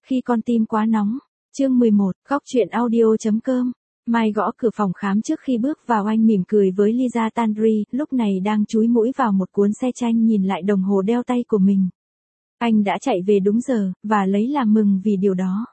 Khi con tim quá nóng. Chương 11, góc chuyện audio.com. Mai gõ cửa phòng khám trước khi bước vào, anh mỉm cười với Lisa Tandri, lúc này đang chúi mũi vào một cuốn xe tranh, nhìn lại đồng hồ đeo tay của mình. Anh đã chạy về đúng giờ, và lấy làm mừng vì điều đó.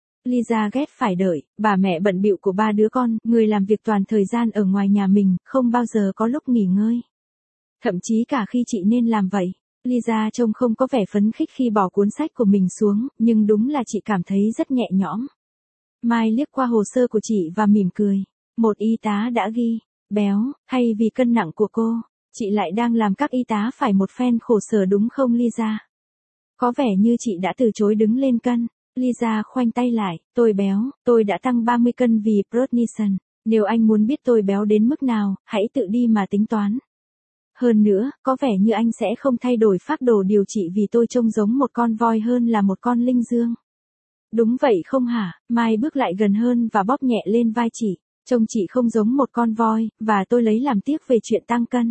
Lisa ghét phải đợi, bà mẹ bận bịu của 3 đứa con, người làm việc toàn thời gian ở ngoài nhà mình, không bao giờ có lúc nghỉ ngơi. Thậm chí cả khi chị nên làm vậy. Lisa trông không có vẻ phấn khích khi bỏ cuốn sách của mình xuống, nhưng đúng là chị cảm thấy rất nhẹ nhõm. Mai liếc qua hồ sơ của chị và mỉm cười. Một y tá đã ghi, béo, hay vì cân nặng của cô, chị lại đang làm các y tá phải một phen khổ sở đúng không Lisa? Có vẻ như chị đã từ chối đứng lên cân. Lisa khoanh tay lại, tôi béo, tôi đã tăng 30 cân vì Prodnison. Nếu anh muốn biết tôi béo đến mức nào, hãy tự đi mà tính toán. Hơn nữa, có vẻ như anh sẽ không thay đổi phác đồ điều trị vì tôi trông giống một con voi hơn là một con linh dương. Đúng vậy không hả? Mai bước lại gần hơn và bóp nhẹ lên vai chị. Trông chị không giống một con voi, và tôi lấy làm tiếc về chuyện tăng cân.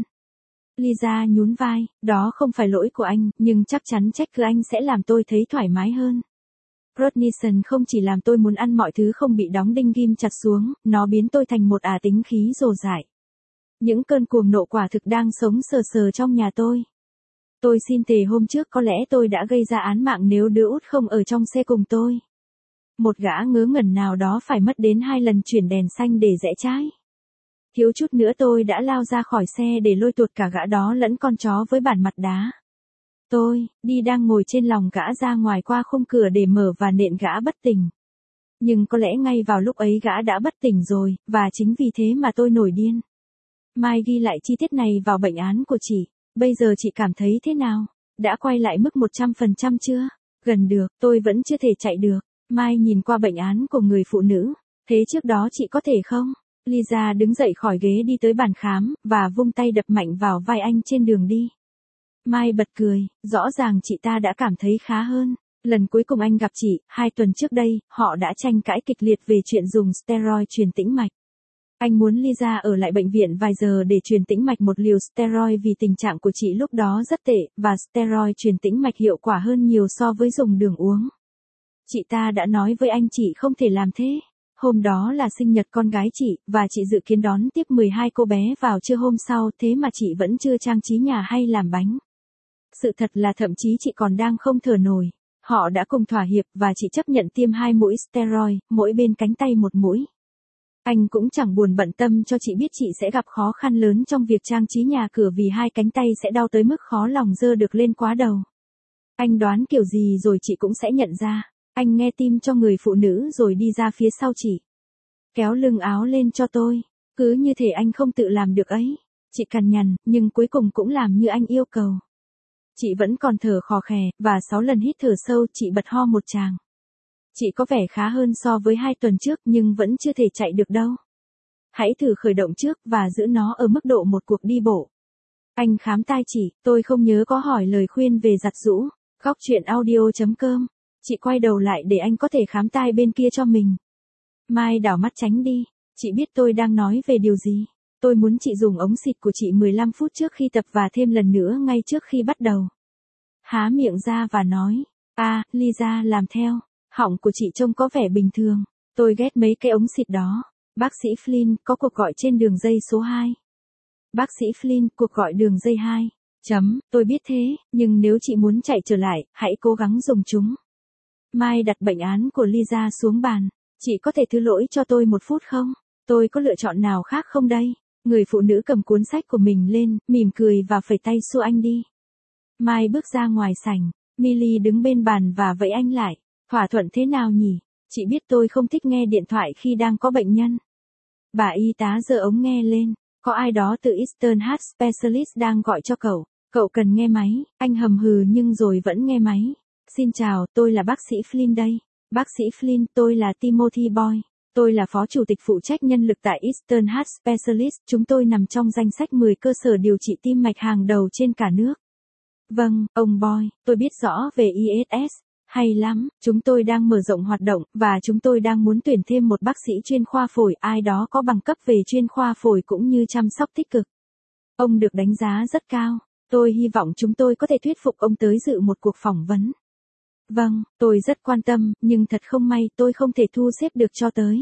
Lisa nhún vai, đó không phải lỗi của anh, nhưng chắc chắn trách cứ anh sẽ làm tôi thấy thoải mái hơn. Prodnison không chỉ làm tôi muốn ăn mọi thứ không bị đóng đinh ghim chặt xuống, nó biến tôi thành một ả tính khí rồ dại. Những cơn cuồng nộ quả thực đang sống sờ sờ trong nhà tôi. Tôi xin thề hôm trước có lẽ tôi đã gây ra án mạng nếu đứa út không ở trong xe cùng tôi. Một gã ngớ ngẩn nào đó phải mất đến 2 lần chuyển đèn xanh để rẽ trái. Thiếu chút nữa tôi đã lao ra khỏi xe để lôi tuột cả gã đó lẫn con chó với bản mặt đá. Tôi, đi đang ngồi trên lòng gã ra ngoài qua khung cửa để mở và nện gã bất tỉnh. Nhưng có lẽ ngay vào lúc ấy gã đã bất tỉnh rồi, và chính vì thế mà tôi nổi điên. Mai ghi lại chi tiết này vào bệnh án của chị. Bây giờ chị cảm thấy thế nào? Đã quay lại mức 100% chưa? Gần được, tôi vẫn chưa thể chạy được. Mai nhìn qua bệnh án của người phụ nữ. Thế trước đó chị có thể không? Lisa đứng dậy khỏi ghế đi tới bàn khám, và vung tay đập mạnh vào vai anh trên đường đi. Mai bật cười, rõ ràng chị ta đã cảm thấy khá hơn. Lần cuối cùng anh gặp chị, 2 tuần trước đây, họ đã tranh cãi kịch liệt về chuyện dùng steroid truyền tĩnh mạch. Anh muốn Lisa ở lại bệnh viện vài giờ để truyền tĩnh mạch một liều steroid vì tình trạng của chị lúc đó rất tệ, và steroid truyền tĩnh mạch hiệu quả hơn nhiều so với dùng đường uống. Chị ta đã nói với anh chị không thể làm thế. Hôm đó là sinh nhật con gái chị, và chị dự kiến đón tiếp 12 cô bé vào trưa hôm sau, thế mà chị vẫn chưa trang trí nhà hay làm bánh. Sự thật là thậm chí chị còn đang không thở nổi. Họ đã cùng thỏa hiệp và chị chấp nhận tiêm 2 mũi steroid, mỗi bên cánh tay một mũi. Anh cũng chẳng buồn bận tâm cho chị biết chị sẽ gặp khó khăn lớn trong việc trang trí nhà cửa vì 2 cánh tay sẽ đau tới mức khó lòng giơ được lên quá đầu. Anh đoán kiểu gì rồi chị cũng sẽ nhận ra. Anh nghe tim cho người phụ nữ rồi đi ra phía sau chị. Kéo lưng áo lên cho tôi. Cứ như thể anh không tự làm được ấy. Chị cằn nhằn, nhưng cuối cùng cũng làm như anh yêu cầu. Chị vẫn còn thở khò khè, và 6 lần hít thở sâu chị bật ho một tràng. Chị có vẻ khá hơn so với 2 tuần trước nhưng vẫn chưa thể chạy được đâu. Hãy thử khởi động trước và giữ nó ở mức độ một cuộc đi bộ. Anh khám tai chị, tôi không nhớ có hỏi lời khuyên về giặt giũ. Góc chuyện audio.com. Chị quay đầu lại để anh có thể khám tai bên kia cho mình. Mai đảo mắt tránh đi. Chị biết tôi đang nói về điều gì. Tôi muốn chị dùng ống xịt của chị 15 phút trước khi tập và thêm lần nữa ngay trước khi bắt đầu. Há miệng ra và nói. Lisa làm theo. Họng của chị trông có vẻ bình thường. Tôi ghét mấy cái ống xịt đó. Bác sĩ Flynn, có cuộc gọi trên đường dây số 2. Bác sĩ Flynn, cuộc gọi đường dây 2. Tôi biết thế, nhưng nếu chị muốn chạy trở lại, hãy cố gắng dùng chúng. Mai đặt bệnh án của Lisa xuống bàn. Chị có thể thứ lỗi cho tôi 1 phút không? Tôi có lựa chọn nào khác không đây? Người phụ nữ cầm cuốn sách của mình lên, mỉm cười và phẩy tay xua anh đi. Mai bước ra ngoài sảnh. Millie đứng bên bàn và vẫy anh lại. Thỏa thuận thế nào nhỉ? Chị biết tôi không thích nghe điện thoại khi đang có bệnh nhân. Bà y tá giơ ống nghe lên. Có ai đó từ Eastern Heart Specialist đang gọi cho cậu. Cậu cần nghe máy. Anh hầm hừ nhưng rồi vẫn nghe máy. Xin chào, tôi là bác sĩ Flynn đây. Bác sĩ Flynn, tôi là Timothy Boy. Tôi là phó chủ tịch phụ trách nhân lực tại Eastern Heart Specialist. Chúng tôi nằm trong danh sách 10 cơ sở điều trị tim mạch hàng đầu trên cả nước. Vâng, ông Boy, tôi biết rõ về ESS. Hay lắm, chúng tôi đang mở rộng hoạt động, và chúng tôi đang muốn tuyển thêm một bác sĩ chuyên khoa phổi, ai đó có bằng cấp về chuyên khoa phổi cũng như chăm sóc tích cực. Ông được đánh giá rất cao. Tôi hy vọng chúng tôi có thể thuyết phục ông tới dự một cuộc phỏng vấn. Vâng, tôi rất quan tâm, nhưng thật không may tôi không thể thu xếp được cho tới.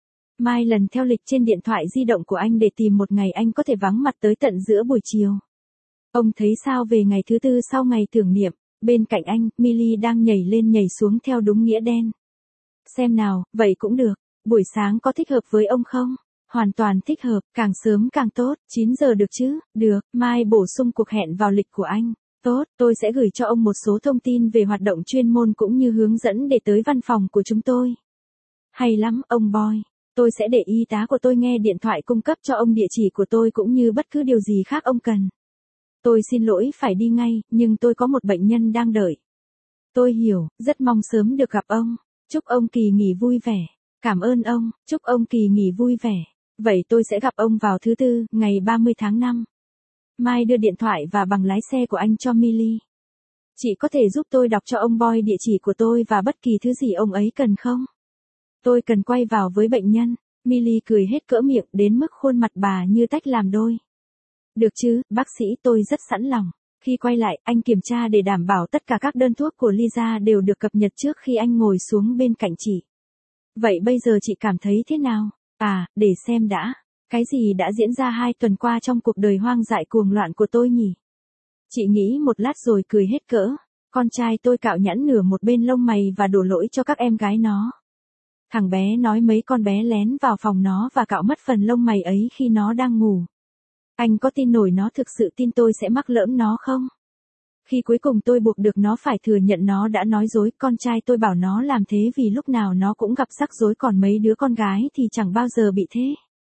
Mai lần theo lịch trên điện thoại di động của anh để tìm một ngày anh có thể vắng mặt tới tận giữa buổi chiều. Ông thấy sao về ngày thứ tư sau ngày tưởng niệm, bên cạnh anh, Millie đang nhảy lên nhảy xuống theo đúng nghĩa đen. Xem nào, vậy cũng được, buổi sáng có thích hợp với ông không? Hoàn toàn thích hợp, càng sớm càng tốt, 9 giờ được chứ? Được, mai bổ sung cuộc hẹn vào lịch của anh. Tốt, tôi sẽ gửi cho ông một số thông tin về hoạt động chuyên môn cũng như hướng dẫn để tới văn phòng của chúng tôi. Hay lắm, ông Boy. Tôi sẽ để y tá của tôi nghe điện thoại cung cấp cho ông địa chỉ của tôi cũng như bất cứ điều gì khác ông cần. Tôi xin lỗi phải đi ngay, nhưng tôi có một bệnh nhân đang đợi. Tôi hiểu, rất mong sớm được gặp ông. Chúc ông kỳ nghỉ vui vẻ. Cảm ơn ông, chúc ông kỳ nghỉ vui vẻ. Vậy tôi sẽ gặp ông vào thứ tư, ngày 30 tháng 5. Mai đưa điện thoại và bằng lái xe của anh cho Millie. Chị có thể giúp tôi đọc cho ông Boy địa chỉ của tôi và bất kỳ thứ gì ông ấy cần không? Tôi cần quay vào với bệnh nhân. Millie cười hết cỡ miệng đến mức khuôn mặt bà như tách làm đôi. Được chứ, bác sĩ, tôi rất sẵn lòng. Khi quay lại, anh kiểm tra để đảm bảo tất cả các đơn thuốc của Lisa đều được cập nhật trước khi anh ngồi xuống bên cạnh chị. Vậy bây giờ chị cảm thấy thế nào? À, để xem đã. Cái gì đã diễn ra 2 tuần qua trong cuộc đời hoang dại cuồng loạn của tôi nhỉ? Chị nghĩ một lát rồi cười hết cỡ. Con trai tôi cạo nhẵn nửa một bên lông mày và đổ lỗi cho các em gái nó. Thằng bé nói mấy con bé lén vào phòng nó và cạo mất phần lông mày ấy khi nó đang ngủ. Anh có tin nổi nó thực sự tin tôi sẽ mắc lỡm nó không? Khi cuối cùng tôi buộc được nó phải thừa nhận nó đã nói dối, con trai tôi bảo nó làm thế vì lúc nào nó cũng gặp rắc rối còn mấy đứa con gái thì chẳng bao giờ bị thế.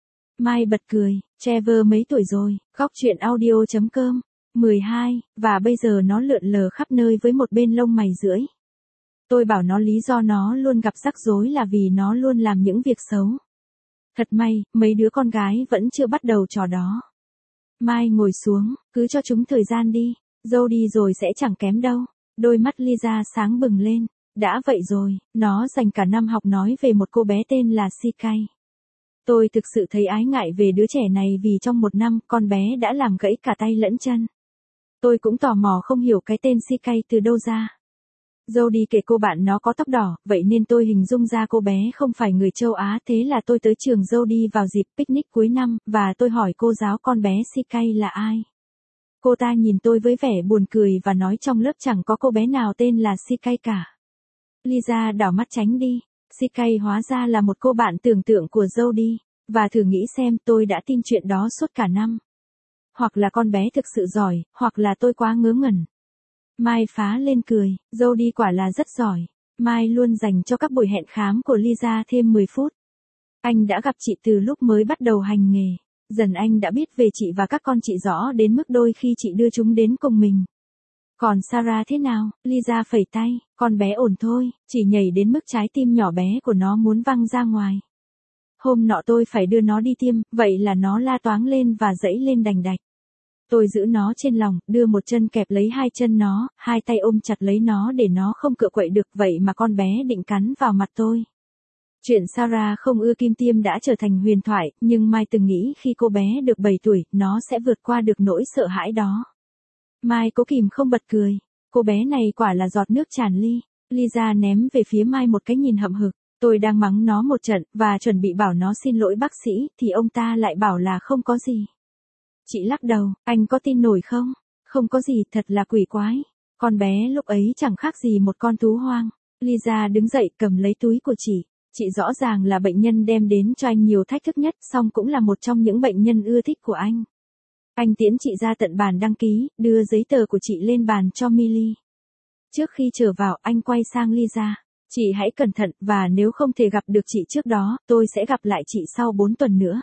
Mai bật cười, Trevor mấy tuổi rồi, góc chuyện audio.com, 12, và bây giờ nó lượn lờ khắp nơi với một bên lông mày rưỡi. Tôi bảo nó lý do nó luôn gặp rắc rối là vì nó luôn làm những việc xấu. Thật may, mấy đứa con gái vẫn chưa bắt đầu trò đó. Mai ngồi xuống, cứ cho chúng thời gian đi, dâu đi rồi sẽ chẳng kém đâu. Đôi mắt Lisa sáng bừng lên. Đã vậy rồi, nó dành cả năm học nói về một cô bé tên là Sikai. Tôi thực sự thấy ái ngại về đứa trẻ này vì trong một năm con bé đã làm gãy cả tay lẫn chân. Tôi cũng tò mò không hiểu cái tên Sikai từ đâu ra. Jody kể cô bạn nó có tóc đỏ, vậy nên tôi hình dung ra cô bé không phải người châu Á, thế là tôi tới trường Jody vào dịp picnic cuối năm, và tôi hỏi cô giáo con bé Sikai là ai. Cô ta nhìn tôi với vẻ buồn cười và nói trong lớp chẳng có cô bé nào tên là Sikai cả. Lisa đảo mắt tránh đi. Sikai hóa ra là một cô bạn tưởng tượng của Jody, và thử nghĩ xem tôi đã tin chuyện đó suốt cả năm. Hoặc là con bé thực sự giỏi, hoặc là tôi quá ngớ ngẩn. Mai phá lên cười, Jody quả là rất giỏi. Mai luôn dành cho các buổi hẹn khám của Lisa thêm 10 phút. Anh đã gặp chị từ lúc mới bắt đầu hành nghề. Dần anh đã biết về chị và các con chị rõ đến mức đôi khi chị đưa chúng đến cùng mình. Còn Sarah thế nào? Lisa phẩy tay, con bé ổn thôi, chỉ nhảy đến mức trái tim nhỏ bé của nó muốn văng ra ngoài. Hôm nọ tôi phải đưa nó đi tiêm, vậy là nó la toáng lên và dẫy lên đành đạch. Tôi giữ nó trên lòng, đưa một chân kẹp lấy hai chân nó, hai tay ôm chặt lấy nó để nó không cựa quậy được, vậy mà con bé định cắn vào mặt tôi. Chuyện Sarah không ưa kim tiêm đã trở thành huyền thoại, nhưng Mai từng nghĩ khi cô bé được 7 tuổi, nó sẽ vượt qua được nỗi sợ hãi đó. Mai cố kìm không bật cười. Cô bé này quả là giọt nước tràn ly. Lisa ném về phía Mai một cái nhìn hậm hực. Tôi đang mắng nó một trận, và chuẩn bị bảo nó xin lỗi bác sĩ, thì ông ta lại bảo là không có gì. Chị lắc đầu, anh có tin nổi không? Không có gì, thật là quỷ quái. Con bé lúc ấy chẳng khác gì một con thú hoang. Lisa đứng dậy cầm lấy túi của chị. Chị rõ ràng là bệnh nhân đem đến cho anh nhiều thách thức nhất, song cũng là một trong những bệnh nhân ưa thích của anh. Anh tiễn chị ra tận bàn đăng ký, đưa giấy tờ của chị lên bàn cho Millie. Trước khi trở vào, anh quay sang Lisa. Chị hãy cẩn thận, và nếu không thể gặp được chị trước đó, tôi sẽ gặp lại chị sau 4 tuần nữa.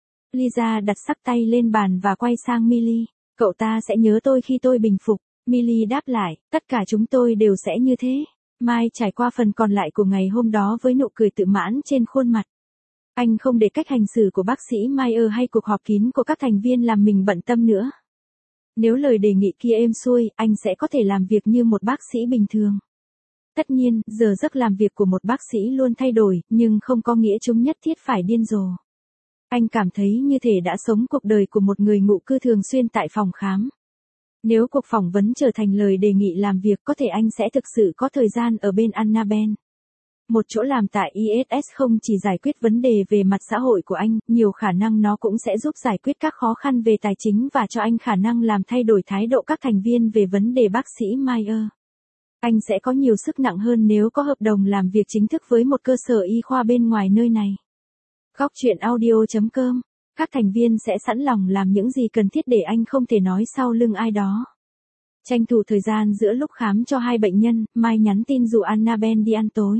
Lisa đặt sắc tay lên bàn và quay sang Millie. Cậu ta sẽ nhớ tôi khi tôi bình phục. Millie đáp lại, tất cả chúng tôi đều sẽ như thế. Mai trải qua phần còn lại của ngày hôm đó với nụ cười tự mãn trên khuôn mặt. Anh không để cách hành xử của bác sĩ Meyer hay cuộc họp kín của các thành viên làm mình bận tâm nữa. Nếu lời đề nghị kia êm xuôi, anh sẽ có thể làm việc như một bác sĩ bình thường. Tất nhiên, giờ giấc làm việc của một bác sĩ luôn thay đổi, nhưng không có nghĩa chúng nhất thiết phải điên rồ. Anh cảm thấy như thể đã sống cuộc đời của một người ngụ cư thường xuyên tại phòng khám. Nếu cuộc phỏng vấn trở thành lời đề nghị làm việc có thể anh sẽ thực sự có thời gian ở bên Annabelle. Một chỗ làm tại ISS không chỉ giải quyết vấn đề về mặt xã hội của anh, nhiều khả năng nó cũng sẽ giúp giải quyết các khó khăn về tài chính và cho anh khả năng làm thay đổi thái độ các thành viên về vấn đề bác sĩ Meyer. Anh sẽ có nhiều sức nặng hơn nếu có hợp đồng làm việc chính thức với một cơ sở y khoa bên ngoài nơi này. Góc chuyện audio.com. Các thành viên sẽ sẵn lòng làm những gì cần thiết để anh không thể nói sau lưng ai đó. Tranh thủ thời gian giữa lúc khám cho hai bệnh nhân, Mai nhắn tin dụ Annabelle đi ăn tối.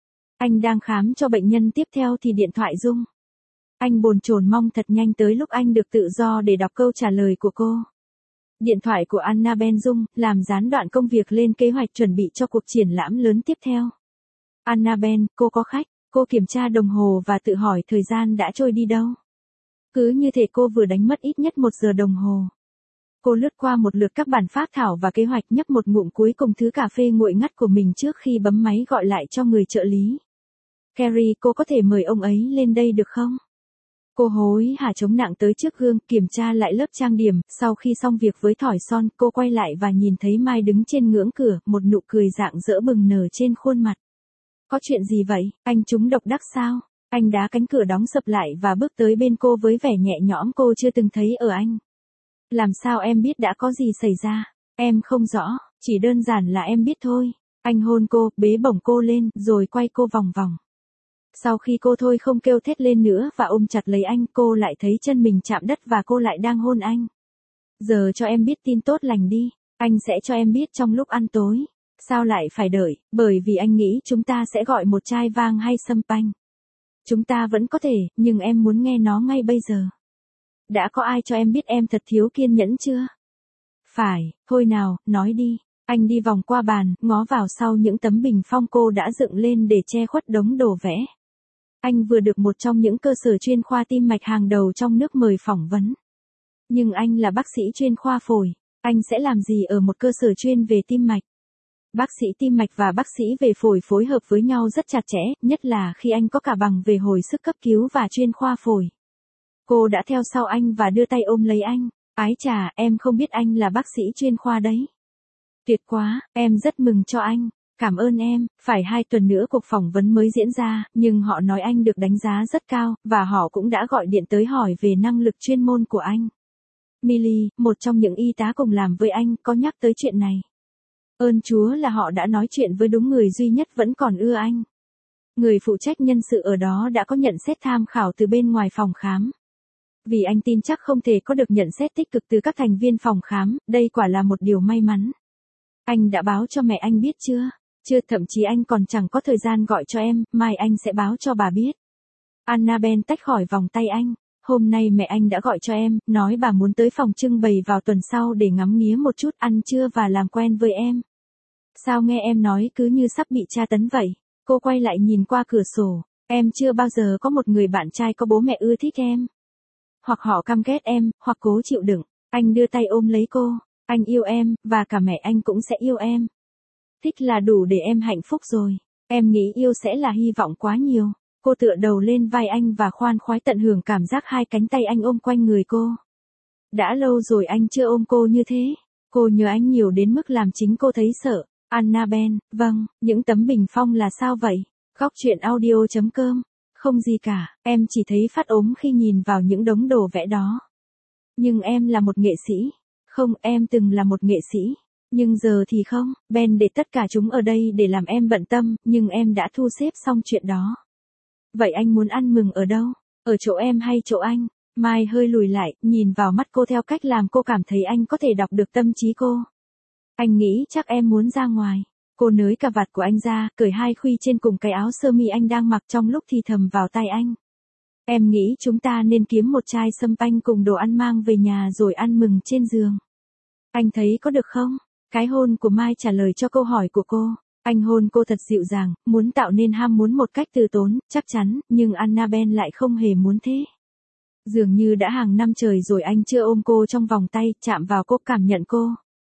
Anh đang khám cho bệnh nhân tiếp theo thì điện thoại rung. Anh bồn chồn mong thật nhanh tới lúc anh được tự do để đọc câu trả lời của cô. Điện thoại của Annabelle rung, làm gián đoạn công việc lên kế hoạch chuẩn bị cho cuộc triển lãm lớn tiếp theo. Annabelle, cô có khách, cô kiểm tra đồng hồ và tự hỏi thời gian đã trôi đi đâu. Cứ như thể cô vừa đánh mất ít nhất 1 giờ đồng hồ. Cô lướt qua một lượt các bản phác thảo và kế hoạch, nhấp một ngụm cuối cùng thứ cà phê nguội ngắt của mình trước khi bấm máy gọi lại cho người trợ lý. Carrie, cô có thể mời ông ấy lên đây được không? Cô hối hả chống nặng tới trước gương, kiểm tra lại lớp trang điểm, sau khi xong việc với thỏi son, cô quay lại và nhìn thấy Mai đứng trên ngưỡng cửa, một nụ cười rạng rỡ bừng nở trên khuôn mặt. Có chuyện gì vậy, anh trúng độc đắc sao? Anh đá cánh cửa đóng sập lại và bước tới bên cô với vẻ nhẹ nhõm cô chưa từng thấy ở anh. Làm sao em biết đã có gì xảy ra? Em không rõ, chỉ đơn giản là em biết thôi. Anh hôn cô, bế bổng cô lên, rồi quay cô vòng vòng. Sau khi cô thôi không kêu thét lên nữa và ôm chặt lấy anh, cô lại thấy chân mình chạm đất và cô lại đang hôn anh. Giờ cho em biết tin tốt lành đi, anh sẽ cho em biết trong lúc ăn tối. Sao lại phải đợi, bởi vì anh nghĩ chúng ta sẽ gọi một chai vang hay sâm panh. Chúng ta vẫn có thể, nhưng em muốn nghe nó ngay bây giờ. Đã có ai cho em biết em thật thiếu kiên nhẫn chưa? Phải, thôi nào, nói đi. Anh đi vòng qua bàn, ngó vào sau những tấm bình phong cô đã dựng lên để che khuất đống đồ vẽ. Anh vừa được một trong những cơ sở chuyên khoa tim mạch hàng đầu trong nước mời phỏng vấn. Nhưng anh là bác sĩ chuyên khoa phổi, anh sẽ làm gì ở một cơ sở chuyên về tim mạch? Bác sĩ tim mạch và bác sĩ về phổi phối hợp với nhau rất chặt chẽ, nhất là khi anh có cả bằng về hồi sức cấp cứu và chuyên khoa phổi. Cô đã theo sau anh và đưa tay ôm lấy anh. Ái chà, em không biết anh là bác sĩ chuyên khoa đấy. Tuyệt quá, em rất mừng cho anh. Cảm ơn em, phải 2 tuần nữa cuộc phỏng vấn mới diễn ra, nhưng họ nói anh được đánh giá rất cao, và họ cũng đã gọi điện tới hỏi về năng lực chuyên môn của anh. Millie, một trong những y tá cùng làm với anh, có nhắc tới chuyện này. Ơn Chúa là họ đã nói chuyện với đúng người duy nhất vẫn còn ưa anh. Người phụ trách nhân sự ở đó đã có nhận xét tham khảo từ bên ngoài phòng khám. Vì anh tin chắc không thể có được nhận xét tích cực từ các thành viên phòng khám, đây quả là một điều may mắn. Anh đã báo cho mẹ anh biết chưa? Chưa, thậm chí anh còn chẳng có thời gian gọi cho em, mai anh sẽ báo cho bà biết. Annabelle tách khỏi vòng tay anh. Hôm nay mẹ anh đã gọi cho em, nói bà muốn tới phòng trưng bày vào tuần sau để ngắm nghía một chút, ăn trưa và làm quen với em. Sao nghe em nói cứ như sắp bị tra tấn vậy? Cô quay lại nhìn qua cửa sổ. Em chưa bao giờ có một người bạn trai có bố mẹ ưa thích em. Hoặc họ căm ghét em, hoặc cố chịu đựng. Anh đưa tay ôm lấy cô. Anh yêu em, và cả mẹ anh cũng sẽ yêu em. Thích là đủ để em hạnh phúc rồi. Em nghĩ yêu sẽ là hy vọng quá nhiều. Cô tựa đầu lên vai anh và khoan khoái tận hưởng cảm giác 2 cánh tay anh ôm quanh người cô. Đã lâu rồi anh chưa ôm cô như thế. Cô nhớ anh nhiều đến mức làm chính cô thấy sợ. Annabelle, vâng, những tấm bình phong là sao vậy? Góc chuyện audio.com. Không gì cả, em chỉ thấy phát ốm khi nhìn vào những đống đồ vẽ đó. Nhưng em là một nghệ sĩ. Không, em từng là một nghệ sĩ. Nhưng giờ thì không, Ben để tất cả chúng ở đây để làm em bận tâm, nhưng em đã thu xếp xong chuyện đó. Vậy anh muốn ăn mừng ở đâu? Ở chỗ em hay chỗ anh? Mai hơi lùi lại, nhìn vào mắt cô theo cách làm cô cảm thấy anh có thể đọc được tâm trí cô. Anh nghĩ chắc em muốn ra ngoài. Cô nới cà vạt của anh ra, cởi 2 khuy trên cùng cái áo sơ mi anh đang mặc trong lúc thì thầm vào tai anh. Em nghĩ chúng ta nên kiếm một chai sâm panh cùng đồ ăn mang về nhà rồi ăn mừng trên giường. Anh thấy có được không? Cái hôn của Mai trả lời cho câu hỏi của cô. Anh hôn cô thật dịu dàng, muốn tạo nên ham muốn một cách từ tốn, chắc chắn, nhưng Annabelle lại không hề muốn thế. Dường như đã hàng năm trời rồi anh chưa ôm cô trong vòng tay, chạm vào cô, cảm nhận cô.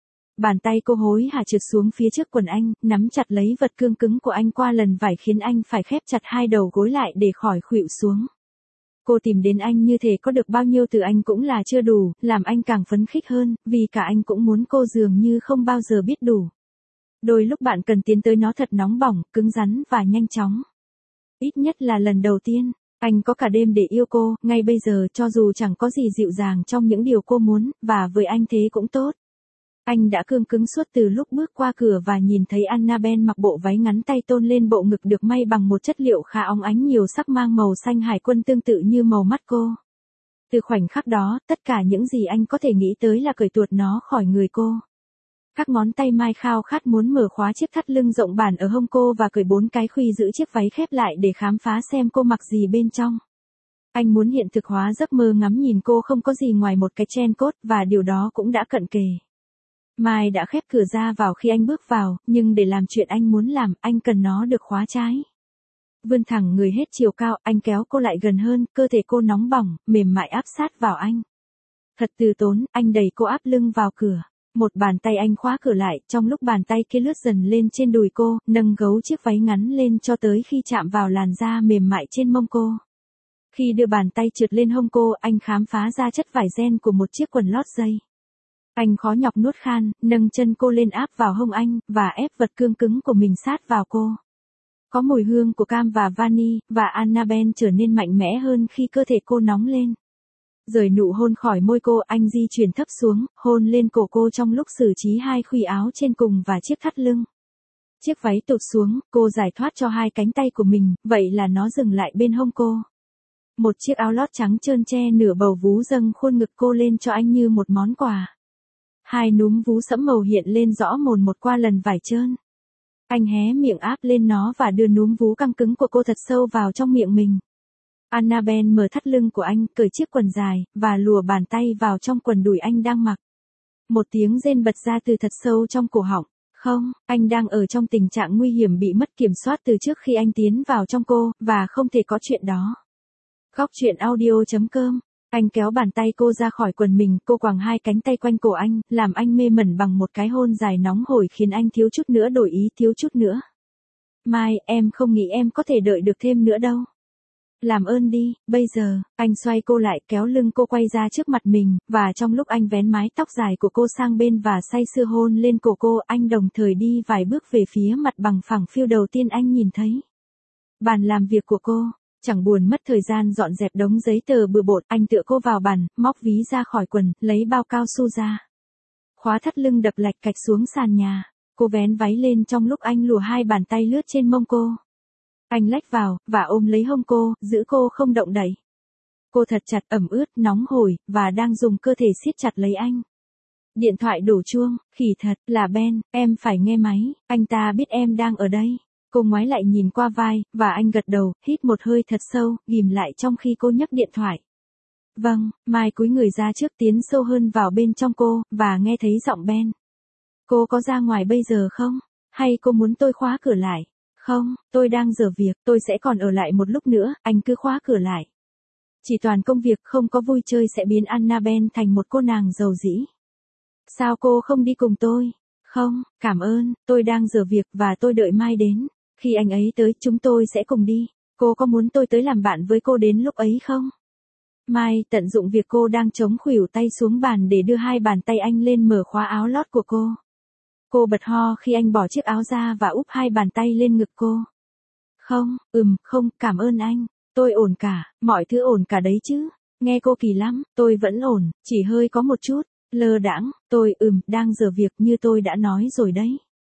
Bàn tay cô hối hả trượt xuống phía trước quần anh, nắm chặt lấy vật cương cứng của anh qua lần vải khiến anh phải khép chặt 2 đầu gối lại để khỏi khuỵu xuống. Cô tìm đến anh như thể có được bao nhiêu từ anh cũng là chưa đủ, làm anh càng phấn khích hơn, vì cả anh cũng muốn cô dường như không bao giờ biết đủ. Đôi lúc bạn cần tiến tới nó thật nóng bỏng, cứng rắn và nhanh chóng. Ít nhất là lần đầu tiên, anh có cả đêm để yêu cô, ngay bây giờ cho dù chẳng có gì dịu dàng trong những điều cô muốn, và với anh thế cũng tốt. Anh đã cương cứng suốt từ lúc bước qua cửa và nhìn thấy Annabelle mặc bộ váy ngắn tay tôn lên bộ ngực được may bằng một chất liệu khá óng ánh nhiều sắc mang màu xanh hải quân tương tự như màu mắt cô. Từ khoảnh khắc đó, tất cả những gì anh có thể nghĩ tới là cởi tuột nó khỏi người cô. Các ngón tay Mai khao khát muốn mở khóa chiếc thắt lưng rộng bản ở hông cô và cởi 4 cái khuy giữ chiếc váy khép lại để khám phá xem cô mặc gì bên trong. Anh muốn hiện thực hóa giấc mơ ngắm nhìn cô không có gì ngoài một cái chen cốt và điều đó cũng đã cận kề. Mai đã khép cửa ra vào khi anh bước vào, nhưng để làm chuyện anh muốn làm, anh cần nó được khóa trái. Vươn thẳng người hết chiều cao, anh kéo cô lại gần hơn, cơ thể cô nóng bỏng, mềm mại áp sát vào anh. Thật từ tốn, anh đẩy cô áp lưng vào cửa. Một bàn tay anh khóa cửa lại, trong lúc bàn tay kia lướt dần lên trên đùi cô, nâng gấu chiếc váy ngắn lên cho tới khi chạm vào làn da mềm mại trên mông cô. Khi đưa bàn tay trượt lên hông cô, anh khám phá ra chất vải ren của một chiếc quần lót dây. Anh khó nhọc nuốt khan, nâng chân cô lên áp vào hông anh, và ép vật cương cứng của mình sát vào cô. Có mùi hương của cam và vani, và Annabelle trở nên mạnh mẽ hơn khi cơ thể cô nóng lên. Rời nụ hôn khỏi môi cô, anh di chuyển thấp xuống, hôn lên cổ cô trong lúc xử trí hai khuy áo trên cùng và chiếc thắt lưng. Chiếc váy tụt xuống, cô giải thoát cho hai cánh tay của mình, vậy là nó dừng lại bên hông cô. Một chiếc áo lót trắng trơn che nửa bầu vú dâng khuôn ngực cô lên cho anh như một món quà. Hai núm vú sẫm màu hiện lên rõ mồn một qua lần vải trơn. Anh hé miệng áp lên nó và đưa núm vú căng cứng của cô thật sâu vào trong miệng mình. Annabelle mở thắt lưng của anh, cởi chiếc quần dài, và lùa bàn tay vào trong quần đùi anh đang mặc. Một tiếng rên bật ra từ thật sâu trong cổ họng. Không, anh đang ở trong tình trạng nguy hiểm bị mất kiểm soát từ trước khi anh tiến vào trong cô, và không thể có chuyện đó. Góc truyện audio.com. Anh kéo bàn tay cô ra khỏi quần mình, cô quàng hai cánh tay quanh cổ anh, làm anh mê mẩn bằng một cái hôn dài nóng hổi khiến anh thiếu chút nữa đổi ý, thiếu chút nữa. Mai, em không nghĩ em có thể đợi được thêm nữa đâu. Làm ơn đi, bây giờ, anh xoay cô lại, kéo lưng cô quay ra trước mặt mình, và trong lúc anh vén mái tóc dài của cô sang bên và say sưa hôn lên cổ cô, anh đồng thời đi vài bước về phía mặt bằng phẳng phiu đầu tiên anh nhìn thấy. Bàn làm việc của cô. Chẳng buồn mất thời gian dọn dẹp đống giấy tờ bừa bộn, anh tựa cô vào bàn, móc ví ra khỏi quần, lấy bao cao su ra. Khóa thắt lưng đập lạch cạch xuống sàn nhà. Cô vén váy lên trong lúc anh lùa hai bàn tay lướt trên mông cô. Anh lách vào, và ôm lấy hông cô, giữ cô không động đậy. Cô thật chặt, ẩm ướt, nóng hổi, và đang dùng cơ thể siết chặt lấy anh. Điện thoại đổ chuông, khỉ thật, là Ben, em phải nghe máy, anh ta biết em đang ở đây. Cô ngoái lại nhìn qua vai, và anh gật đầu, hít một hơi thật sâu, ghim lại trong khi cô nhấc điện thoại. Vâng, Mai cúi người ra trước tiến sâu hơn vào bên trong cô, và nghe thấy giọng Ben. Cô có ra ngoài bây giờ không? Hay cô muốn tôi khóa cửa lại? Không, tôi đang giờ việc, tôi sẽ còn ở lại một lúc nữa, anh cứ khóa cửa lại. Chỉ toàn công việc không có vui chơi sẽ biến Annabelle thành một cô nàng giàu dĩ. Sao cô không đi cùng tôi? Không, cảm ơn, tôi đang giờ việc và tôi đợi Mai đến. Khi anh ấy tới, chúng tôi sẽ cùng đi. Cô có muốn tôi tới làm bạn với cô đến lúc ấy không? Mai tận dụng việc cô đang chống khuỷu tay xuống bàn để đưa hai bàn tay anh lên mở khóa áo lót của cô. Cô bật ho khi anh bỏ chiếc áo ra và úp hai bàn tay lên ngực cô. Không, không, cảm ơn anh. Tôi ổn cả, mọi thứ ổn cả đấy chứ. Nghe cô kỳ lắm, tôi vẫn ổn, chỉ hơi có một chút lơ đãng. Tôi đang giờ việc như tôi đã nói rồi đấy.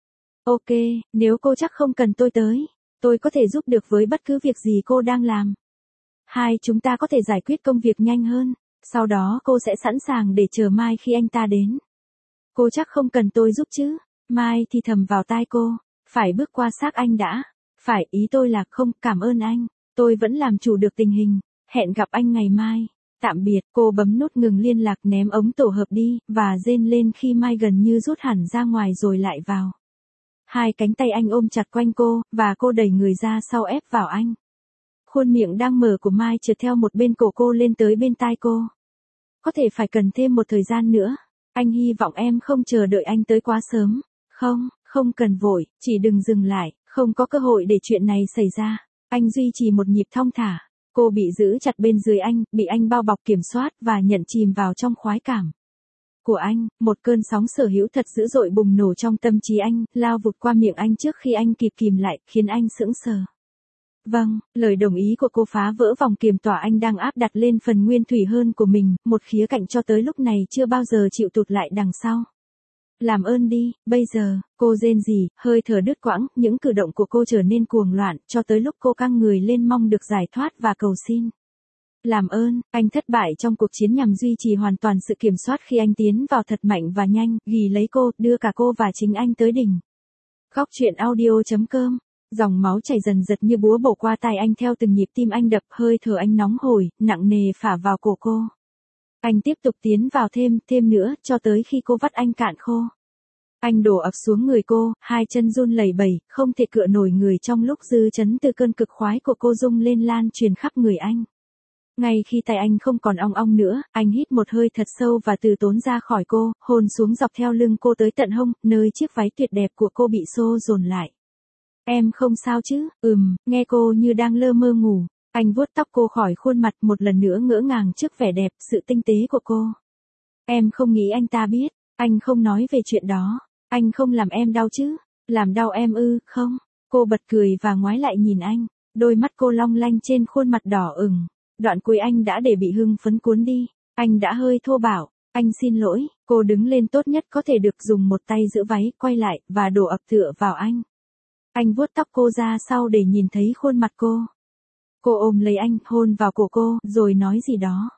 Ok, nếu cô chắc không cần tôi tới, tôi có thể giúp được với bất cứ việc gì cô đang làm. Hai chúng ta có thể giải quyết công việc nhanh hơn, sau đó cô sẽ sẵn sàng để chờ Mai khi anh ta đến. Cô chắc không cần tôi giúp chứ? Mai thì thầm vào tai cô, phải bước qua xác anh đã. Phải, ý tôi là không, cảm ơn anh, tôi vẫn làm chủ được tình hình, hẹn gặp anh ngày mai. Tạm biệt, cô bấm nút ngừng liên lạc ném ống tổ hợp đi, và rên lên khi Mai gần như rút hẳn ra ngoài rồi lại vào. Hai cánh tay anh ôm chặt quanh cô, và cô đẩy người ra sau ép vào anh. Khuôn miệng đang mở của Mai trượt theo một bên cổ cô lên tới bên tai cô. Có thể phải cần thêm một thời gian nữa. Anh hy vọng em không chờ đợi anh tới quá sớm. Không, không cần vội, chỉ đừng dừng lại, không có cơ hội để chuyện này xảy ra. Anh duy trì một nhịp thong thả. Cô bị giữ chặt bên dưới anh, bị anh bao bọc kiểm soát và nhận chìm vào trong khoái cảm của anh. Một cơn sóng sở hữu thật dữ dội bùng nổ trong tâm trí anh, lao vụt qua miệng anh trước khi anh kịp kìm lại, khiến anh sững sờ. Vâng, lời đồng ý của cô phá vỡ vòng kiềm tỏa anh đang áp đặt lên phần nguyên thủy hơn của mình, một khía cạnh cho tới lúc này chưa bao giờ chịu tụt lại đằng sau. Làm ơn đi, bây giờ, cô rên rỉ, hơi thở đứt quãng, những cử động của cô trở nên cuồng loạn, cho tới lúc cô căng người lên mong được giải thoát và cầu xin. Làm ơn, anh thất bại trong cuộc chiến nhằm duy trì hoàn toàn sự kiểm soát khi anh tiến vào thật mạnh và nhanh, ghì lấy cô, đưa cả cô và chính anh tới đỉnh. Góc truyện audio.com. Dòng máu chảy dần dật như búa bổ qua tai anh theo từng nhịp tim anh đập, hơi thở anh nóng hổi, nặng nề phả vào cổ cô. Anh tiếp tục tiến vào thêm nữa, cho tới khi cô vắt anh cạn khô. Anh đổ ập xuống người cô, hai chân run lẩy bẩy, không thể cựa nổi người trong lúc dư chấn từ cơn cực khoái của cô rung lên lan truyền khắp người anh. Ngay khi tay anh không còn ong ong nữa, anh hít một hơi thật sâu và từ tốn ra khỏi cô, hôn xuống dọc theo lưng cô tới tận hông, nơi chiếc váy tuyệt đẹp của cô bị xô dồn lại. Em không sao chứ? Nghe cô như đang lơ mơ ngủ. Anh vuốt tóc cô khỏi khuôn mặt, một lần nữa ngỡ ngàng trước vẻ đẹp, sự tinh tế của cô. Em không nghĩ anh ta biết. Anh không nói về chuyện đó. Anh không làm em đau chứ? Làm đau em ư? Không. Cô bật cười và ngoái lại nhìn anh. Đôi mắt cô long lanh trên khuôn mặt đỏ ửng. Đoạn cuối anh đã để bị hưng phấn cuốn đi. Anh đã hơi thô bạo. Anh xin lỗi. Cô đứng lên tốt nhất có thể được, dùng một tay giữ váy, quay lại, và đổ ập tựa vào anh. Anh vuốt tóc cô ra sau để nhìn thấy khuôn mặt cô. Cô ôm lấy anh, hôn vào cổ cô, rồi nói gì đó.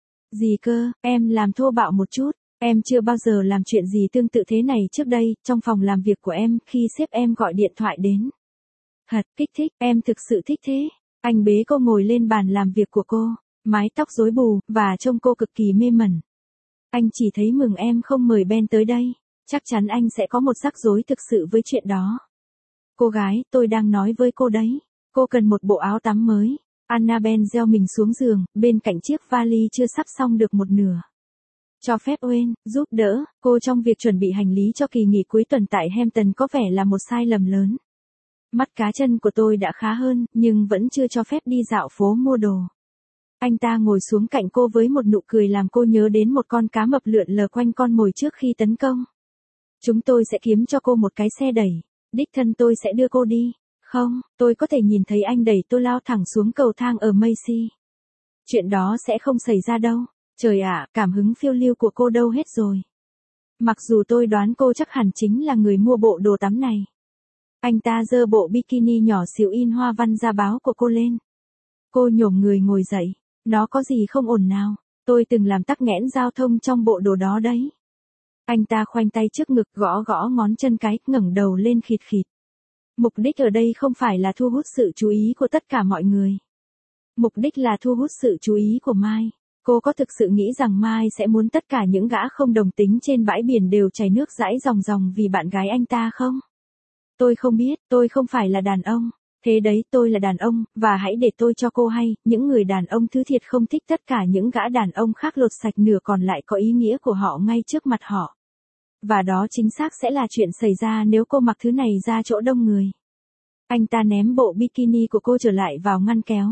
Gì cơ, em làm thô bạo một chút. Em chưa bao giờ làm chuyện gì tương tự thế này trước đây, trong phòng làm việc của em, khi sếp em gọi điện thoại đến. Thật, kích thích, em thực sự thích thế. Anh bế cô ngồi lên bàn làm việc của cô, mái tóc rối bù, và trông cô cực kỳ mê mẩn. Anh chỉ thấy mừng em không mời Ben tới đây. Chắc chắn anh sẽ có một rắc rối thực sự với chuyện đó. Cô gái, tôi đang nói với cô đấy. Cô cần một bộ áo tắm mới. Annabelle gieo mình xuống giường, bên cạnh chiếc vali chưa sắp xong được một nửa. Cho phép Owen giúp đỡ cô trong việc chuẩn bị hành lý cho kỳ nghỉ cuối tuần tại Hampton có vẻ là một sai lầm lớn. Mắt cá chân của tôi đã khá hơn, nhưng vẫn chưa cho phép đi dạo phố mua đồ. Anh ta ngồi xuống cạnh cô với một nụ cười làm cô nhớ đến một con cá mập lượn lờ quanh con mồi trước khi tấn công. Chúng tôi sẽ kiếm cho cô một cái xe đẩy. Đích thân tôi sẽ đưa cô đi. Không, tôi có thể nhìn thấy anh đẩy tôi lao thẳng xuống cầu thang ở Macy. Chuyện đó sẽ không xảy ra đâu. Trời ạ, cảm hứng phiêu lưu của cô đâu hết rồi. Mặc dù tôi đoán cô chắc hẳn chính là người mua bộ đồ tắm này. Anh ta giơ bộ bikini nhỏ xíu in hoa văn da báo của cô lên. Cô nhổm người ngồi dậy. Nó có gì không ổn nào? Tôi từng làm tắc nghẽn giao thông trong bộ đồ đó đấy. Anh ta khoanh tay trước ngực, gõ gõ ngón chân cái, ngẩng đầu lên khịt khịt. Mục đích ở đây không phải là thu hút sự chú ý của tất cả mọi người. Mục đích là thu hút sự chú ý của Mai. Cô có thực sự nghĩ rằng Mai sẽ muốn tất cả những gã không đồng tính trên bãi biển đều chảy nước dãi ròng ròng vì bạn gái anh ta không? Tôi không biết, tôi không phải là đàn ông. Thế đấy, tôi là đàn ông, và hãy để tôi cho cô hay, những người đàn ông thứ thiệt không thích tất cả những gã đàn ông khác lột sạch nửa còn lại có ý nghĩa của họ ngay trước mặt họ. Và đó chính xác sẽ là chuyện xảy ra nếu cô mặc thứ này ra chỗ đông người. Anh ta ném bộ bikini của cô trở lại vào ngăn kéo.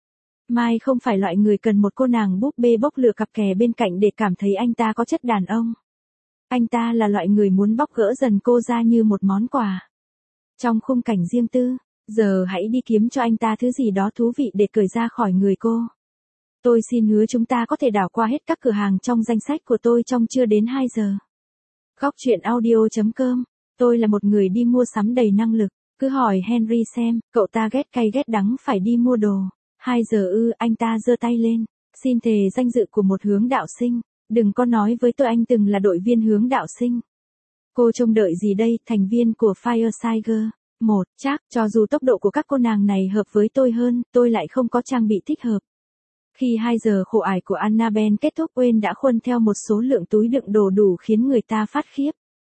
Mai không phải loại người cần một cô nàng búp bê bốc lửa cặp kè bên cạnh để cảm thấy anh ta có chất đàn ông. Anh ta là loại người muốn bóc gỡ dần cô ra như một món quà. Trong khung cảnh riêng tư, giờ hãy đi kiếm cho anh ta thứ gì đó thú vị để cởi ra khỏi người cô. Tôi xin hứa chúng ta có thể đảo qua hết các cửa hàng trong danh sách của tôi trong chưa đến 2 giờ. Góc truyện audio.com. Tôi là một người đi mua sắm đầy năng lực. Cứ hỏi Henry xem, cậu ta ghét cay ghét đắng phải đi mua đồ. 2 giờ ư? Anh ta giơ tay lên. Xin thề danh dự của một hướng đạo sinh. Đừng có nói với tôi anh từng là đội viên hướng đạo sinh. Cô trông đợi gì đây, thành viên của Fireside Girl? Chắc, cho dù tốc độ của các cô nàng này hợp với tôi hơn, tôi lại không có trang bị thích hợp. Khi 2 giờ khổ ải của Annabelle kết thúc, Owen đã khuân theo một số lượng túi đựng đồ đủ khiến người ta phát khiếp.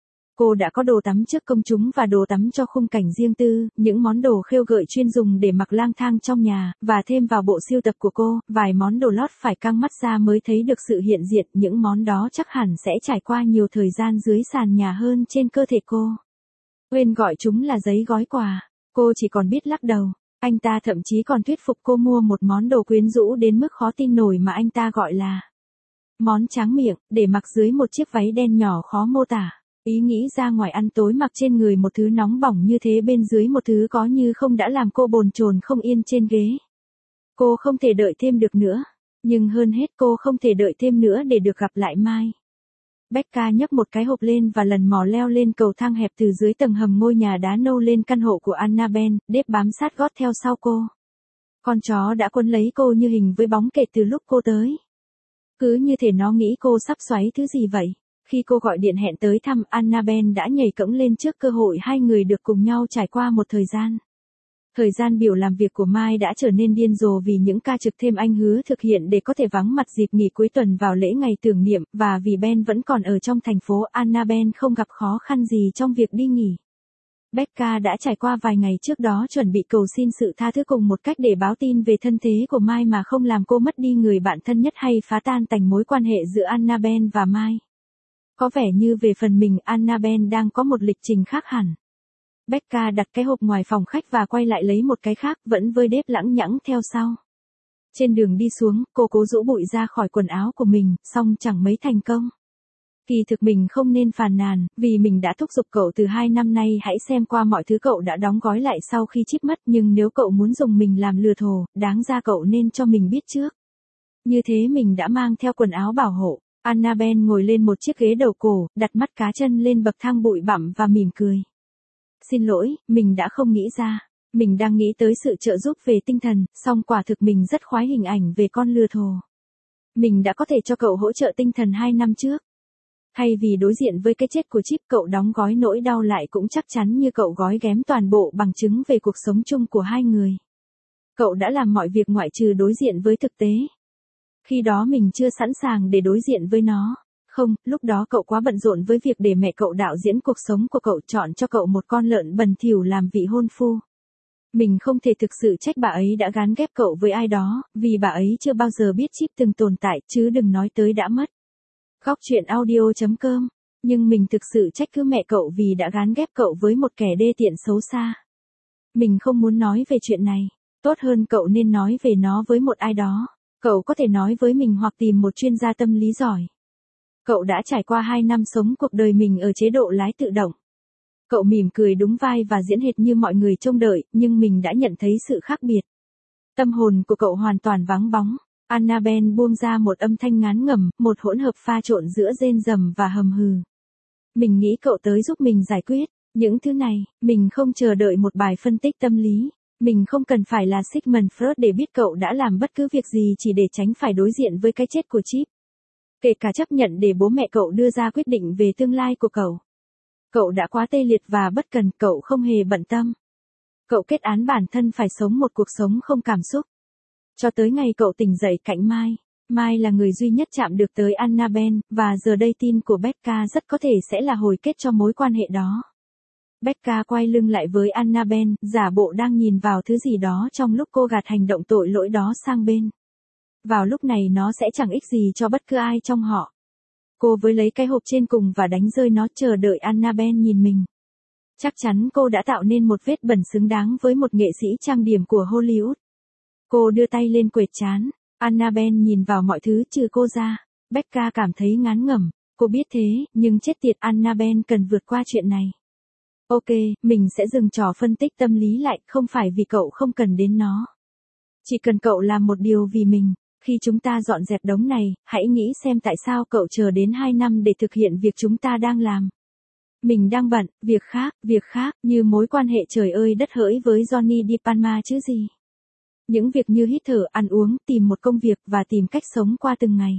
Cô đã có đồ tắm trước công chúng và đồ tắm cho khung cảnh riêng tư, những món đồ khêu gợi chuyên dùng để mặc lang thang trong nhà, và thêm vào bộ sưu tập của cô, vài món đồ lót phải căng mắt ra mới thấy được sự hiện diện, những món đó chắc hẳn sẽ trải qua nhiều thời gian dưới sàn nhà hơn trên cơ thể cô. Owen gọi chúng là giấy gói quà. Cô chỉ còn biết lắc đầu. Anh ta thậm chí còn thuyết phục cô mua một món đồ quyến rũ đến mức khó tin nổi mà anh ta gọi là món tráng miệng, để mặc dưới một chiếc váy đen nhỏ khó mô tả. Ý nghĩ ra ngoài ăn tối mặc trên người một thứ nóng bỏng như thế bên dưới một thứ có như không đã làm cô bồn chồn không yên trên ghế. Cô không thể đợi thêm được nữa. Nhưng hơn hết cô không thể đợi thêm nữa để được gặp lại Mai. Becca nhấc một cái hộp lên và lần mò leo lên cầu thang hẹp từ dưới tầng hầm ngôi nhà đá nâu lên căn hộ của Annabelle, Dave bám sát gót theo sau cô. Con chó đã quấn lấy cô như hình với bóng kể từ lúc cô tới. Cứ như thể nó nghĩ cô sắp xoáy thứ gì vậy. Khi cô gọi điện hẹn tới thăm, Annabelle đã nhảy cẫng lên trước cơ hội hai người được cùng nhau trải qua một thời gian. Thời gian biểu làm việc của Mai đã trở nên điên rồ vì những ca trực thêm anh hứa thực hiện để có thể vắng mặt dịp nghỉ cuối tuần vào lễ ngày tưởng niệm, và vì Ben vẫn còn ở trong thành phố, Annabelle không gặp khó khăn gì trong việc đi nghỉ. Becca đã trải qua vài ngày trước đó chuẩn bị cầu xin sự tha thứ cùng một cách để báo tin về thân thế của Mai mà không làm cô mất đi người bạn thân nhất hay phá tan tành mối quan hệ giữa Annabelle và Mai. Có vẻ như về phần mình Annabelle đang có một lịch trình khác hẳn. Becca đặt cái hộp ngoài phòng khách và quay lại lấy một cái khác, vẫn với Dave lẳng nhẳng theo sau. Trên đường đi xuống, cô cố rũ bụi ra khỏi quần áo của mình, song chẳng mấy thành công. Kỳ thực mình không nên phàn nàn, vì mình đã thúc giục cậu từ 2 năm nay hãy xem qua mọi thứ cậu đã đóng gói lại sau khi Chip mất, nhưng nếu cậu muốn dùng mình làm lừa thồ, đáng ra cậu nên cho mình biết trước. Như thế mình đã mang theo quần áo bảo hộ. Annabelle ngồi lên một chiếc ghế đầu cổ, đặt mắt cá chân lên bậc thang bụi bặm và mỉm cười. Xin lỗi, mình đã không nghĩ ra. Mình đang nghĩ tới sự trợ giúp về tinh thần, song quả thực mình rất khoái hình ảnh về con lừa thồ. Mình đã có thể cho cậu hỗ trợ tinh thần 2 năm trước. Thay vì đối diện với cái chết của Chip, cậu đóng gói nỗi đau lại cũng chắc chắn như cậu gói ghém toàn bộ bằng chứng về cuộc sống chung của hai người. Cậu đã làm mọi việc ngoại trừ đối diện với thực tế. Khi đó mình chưa sẵn sàng để đối diện với nó. Không, lúc đó cậu quá bận rộn với việc để mẹ cậu đạo diễn cuộc sống của cậu, chọn cho cậu một con lợn bẩn thỉu làm vị hôn phu. Mình không thể thực sự trách bà ấy đã gán ghép cậu với ai đó, vì bà ấy chưa bao giờ biết Chip từng tồn tại, chứ đừng nói tới đã mất. Góc truyện audio.com. Nhưng mình thực sự trách cứ mẹ cậu vì đã gán ghép cậu với một kẻ đê tiện xấu xa. Mình không muốn nói về chuyện này. Tốt hơn cậu nên nói về nó với một ai đó. Cậu có thể nói với mình hoặc tìm một chuyên gia tâm lý giỏi. Cậu đã trải qua 2 năm sống cuộc đời mình ở chế độ lái tự động. Cậu mỉm cười đúng vai và diễn hệt như mọi người trông đợi, nhưng mình đã nhận thấy sự khác biệt. Tâm hồn của cậu hoàn toàn vắng bóng. Annabelle buông ra một âm thanh ngán ngẩm, một hỗn hợp pha trộn giữa rên rầm và hầm hừ. Mình nghĩ cậu tới giúp mình giải quyết những thứ này. Mình không chờ đợi một bài phân tích tâm lý. Mình không cần phải là Sigmund Freud để biết cậu đã làm bất cứ việc gì chỉ để tránh phải đối diện với cái chết của Chip. Kể cả chấp nhận để bố mẹ cậu đưa ra quyết định về tương lai của cậu. Cậu đã quá tê liệt và bất cần, cậu không hề bận tâm. Cậu kết án bản thân phải sống một cuộc sống không cảm xúc. Cho tới ngày cậu tỉnh dậy cạnh Mai. Mai là người duy nhất chạm được tới Annabelle, và giờ đây tin của Becca rất có thể sẽ là hồi kết cho mối quan hệ đó. Becca quay lưng lại với Annabelle, giả bộ đang nhìn vào thứ gì đó trong lúc cô gạt hành động tội lỗi đó sang bên. Vào lúc này nó sẽ chẳng ích gì cho bất cứ ai trong họ. Cô với lấy cái hộp trên cùng và đánh rơi nó, chờ đợi Annabelle nhìn mình. Chắc chắn cô đã tạo nên một vết bẩn xứng đáng với một nghệ sĩ trang điểm của Hollywood. Cô đưa tay lên quệt trán. Annabelle nhìn vào mọi thứ trừ cô ra. Becca cảm thấy ngán ngẩm. Cô biết thế, nhưng chết tiệt, Annabelle cần vượt qua chuyện này. Ok, mình sẽ dừng trò phân tích tâm lý lại, không phải vì cậu không cần đến nó. Chỉ cần cậu làm một điều vì mình. Khi chúng ta dọn dẹp đống này, hãy nghĩ xem tại sao cậu chờ đến 2 năm để thực hiện việc chúng ta đang làm. Mình đang bận, việc khác, như mối quan hệ trời ơi đất hỡi với Johnny Di Palma chứ gì. Những việc như hít thở, ăn uống, tìm một công việc và tìm cách sống qua từng ngày.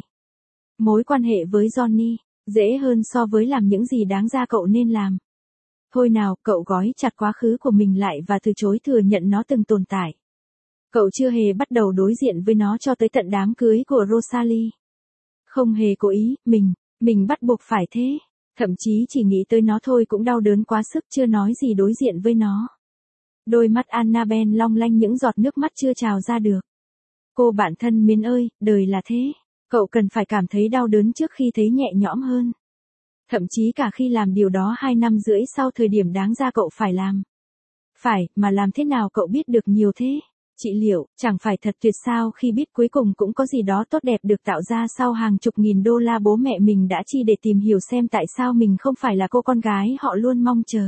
Mối quan hệ với Johnny, dễ hơn so với làm những gì đáng ra cậu nên làm. Thôi nào, cậu gói chặt quá khứ của mình lại và từ chối thừa nhận nó từng tồn tại. Cậu chưa hề bắt đầu đối diện với nó cho tới tận đám cưới của Rosalie. Không hề cố ý, mình bắt buộc phải thế. Thậm chí chỉ nghĩ tới nó thôi cũng đau đớn quá sức, chưa nói gì đối diện với nó. Đôi mắt Annabelle long lanh những giọt nước mắt chưa trào ra được. Cô bạn thân mến ơi, đời là thế. Cậu cần phải cảm thấy đau đớn trước khi thấy nhẹ nhõm hơn. Thậm chí cả khi làm điều đó 2 năm rưỡi sau thời điểm đáng ra cậu phải làm. Phải, mà làm thế nào cậu biết được nhiều thế? Trị liệu, chẳng phải thật tuyệt sao khi biết cuối cùng cũng có gì đó tốt đẹp được tạo ra sau hàng chục nghìn đô la bố mẹ mình đã chi để tìm hiểu xem tại sao mình không phải là cô con gái họ luôn mong chờ.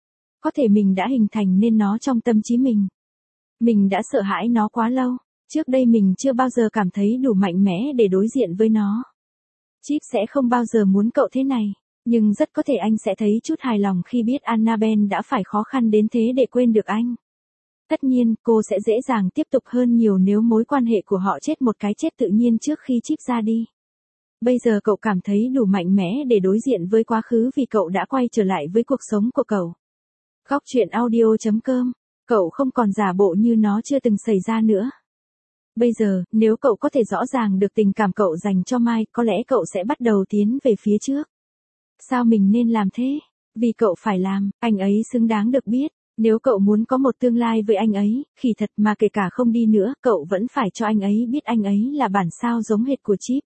Có thể mình đã hình thành nên nó trong tâm trí mình. Mình đã sợ hãi nó quá lâu. Trước đây mình chưa bao giờ cảm thấy đủ mạnh mẽ để đối diện với nó. Chip sẽ không bao giờ muốn cậu thế này. Nhưng rất có thể anh sẽ thấy chút hài lòng khi biết Annabelle đã phải khó khăn đến thế để quên được anh. Tất nhiên, cô sẽ dễ dàng tiếp tục hơn nhiều nếu mối quan hệ của họ chết một cái chết tự nhiên trước khi Chip ra đi. Bây giờ cậu cảm thấy đủ mạnh mẽ để đối diện với quá khứ vì cậu đã quay trở lại với cuộc sống của cậu. Góc truyện audio.com. Cậu không còn giả bộ như nó chưa từng xảy ra nữa. Bây giờ, nếu cậu có thể rõ ràng được tình cảm cậu dành cho Mai, có lẽ cậu sẽ bắt đầu tiến về phía trước. Sao mình nên làm thế? Vì cậu phải làm, anh ấy xứng đáng được biết. Nếu cậu muốn có một tương lai với anh ấy, khi thật mà kể cả không đi nữa, cậu vẫn phải cho anh ấy biết anh ấy là bản sao giống hệt của Chip.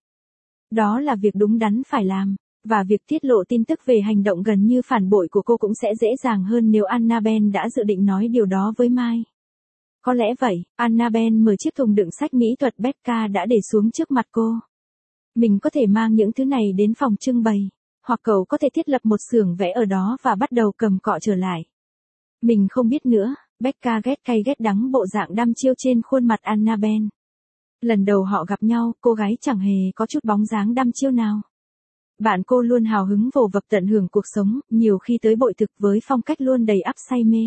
Đó là việc đúng đắn phải làm. Và việc tiết lộ tin tức về hành động gần như phản bội của cô cũng sẽ dễ dàng hơn nếu Annabelle đã dự định nói điều đó với Mai. Có lẽ vậy, Annabelle mở chiếc thùng đựng sách mỹ thuật Becca đã để xuống trước mặt cô. Mình có thể mang những thứ này đến phòng trưng bày, hoặc cậu có thể thiết lập một xưởng vẽ ở đó và bắt đầu cầm cọ trở lại. Mình không biết nữa, Becca ghét cay ghét đắng bộ dạng đăm chiêu trên khuôn mặt Annabelle. Lần đầu họ gặp nhau, cô gái chẳng hề có chút bóng dáng đăm chiêu nào. Bạn cô luôn hào hứng vồ vập tận hưởng cuộc sống, nhiều khi tới bội thực với phong cách luôn đầy ắp say mê.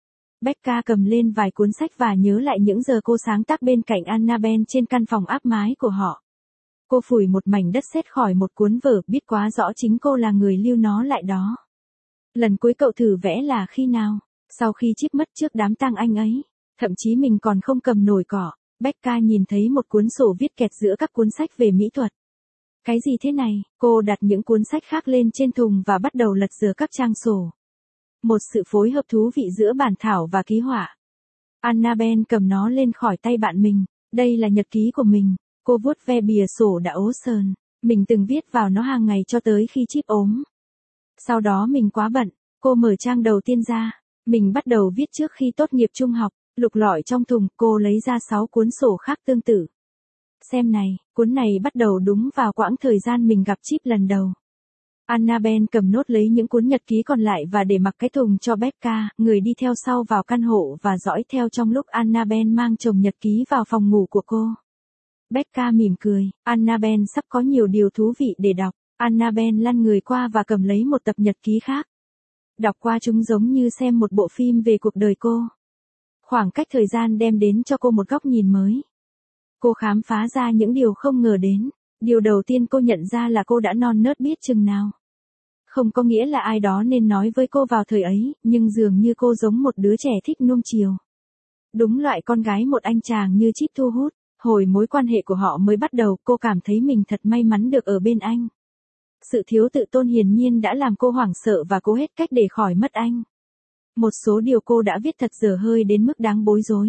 Becca cầm lên vài cuốn sách và nhớ lại những giờ cô sáng tác bên cạnh Annabelle trên căn phòng áp mái của họ. Cô phủi một mảnh đất sét khỏi một cuốn vở, biết quá rõ chính cô là người lưu nó lại đó. Lần cuối cậu thử vẽ là khi nào? Sau khi Chip mất trước đám tang anh ấy. Thậm chí mình còn không cầm nổi cọ. Becca nhìn thấy một cuốn sổ viết kẹt giữa các cuốn sách về mỹ thuật. Cái gì thế này? Cô đặt những cuốn sách khác lên trên thùng và bắt đầu lật dở các trang sổ. Một sự phối hợp thú vị giữa bản thảo và ký họa. Annabelle cầm nó lên khỏi tay bạn mình. Đây là nhật ký của mình. Cô vuốt ve bìa sổ đã ố sờn. Mình từng viết vào nó hàng ngày cho tới khi Chip ốm. Sau đó mình quá bận. Cô mở trang đầu tiên ra. Mình bắt đầu viết trước khi tốt nghiệp trung học. Lục lọi trong thùng, cô lấy ra 6 cuốn sổ khác tương tự. Xem này, cuốn này bắt đầu đúng vào quãng thời gian mình gặp Chip lần đầu. Annabelle cầm nốt lấy những cuốn nhật ký còn lại và để mặc cái thùng cho Becca, người đi theo sau vào căn hộ và dõi theo trong lúc Annabelle mang chồng nhật ký vào phòng ngủ của cô. Becca mỉm cười, Annabelle sắp có nhiều điều thú vị để đọc. Annabelle lăn người qua và cầm lấy một tập nhật ký khác. Đọc qua chúng giống như xem một bộ phim về cuộc đời cô. Khoảng cách thời gian đem đến cho cô một góc nhìn mới. Cô khám phá ra những điều không ngờ đến. Điều đầu tiên cô nhận ra là cô đã non nớt biết chừng nào. Không có nghĩa là ai đó nên nói với cô vào thời ấy, nhưng dường như cô giống một đứa trẻ thích nuông chiều. Đúng loại con gái một anh chàng như Chip thu hút. Hồi mối quan hệ của họ mới bắt đầu, cô cảm thấy mình thật may mắn được ở bên anh. Sự thiếu tự tôn hiển nhiên đã làm cô hoảng sợ và cố hết cách để khỏi mất anh. Một số điều cô đã viết thật dở hơi đến mức đáng bối rối.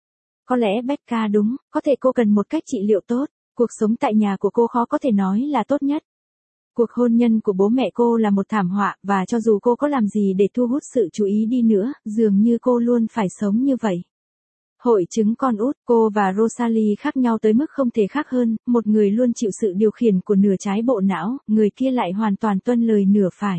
Có lẽ Becca đúng, có thể cô cần một cách trị liệu tốt. Cuộc sống tại nhà của cô khó có thể nói là tốt nhất. Cuộc hôn nhân của bố mẹ cô là một thảm họa, và cho dù cô có làm gì để thu hút sự chú ý đi nữa, dường như cô luôn phải sống như vậy. Hội chứng con út, cô và Rosalie khác nhau tới mức không thể khác hơn, một người luôn chịu sự điều khiển của nửa trái bộ não, người kia lại hoàn toàn tuân lời nửa phải.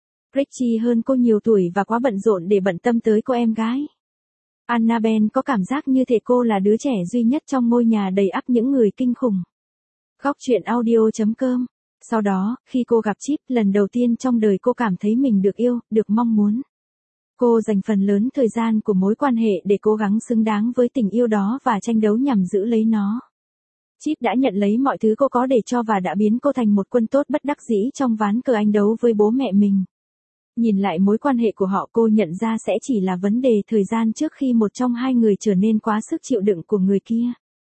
Richie hơn cô nhiều tuổi và quá bận rộn để bận tâm tới cô em gái. Annabelle có cảm giác như thể cô là đứa trẻ duy nhất trong ngôi nhà đầy ắp những người kinh khủng. Góc truyện audio.com. Sau đó, khi cô gặp Chip, lần đầu tiên trong đời cô cảm thấy mình được yêu, được mong muốn. Cô dành phần lớn thời gian của mối quan hệ để cố gắng xứng đáng với tình yêu đó và tranh đấu nhằm giữ lấy nó. Chip đã nhận lấy mọi thứ cô có để cho và đã biến cô thành một quân tốt bất đắc dĩ trong ván cờ anh đấu với bố mẹ mình. Nhìn lại mối quan hệ của họ, cô nhận ra sẽ chỉ là vấn đề thời gian trước khi một trong hai người trở nên quá sức chịu đựng của người kia.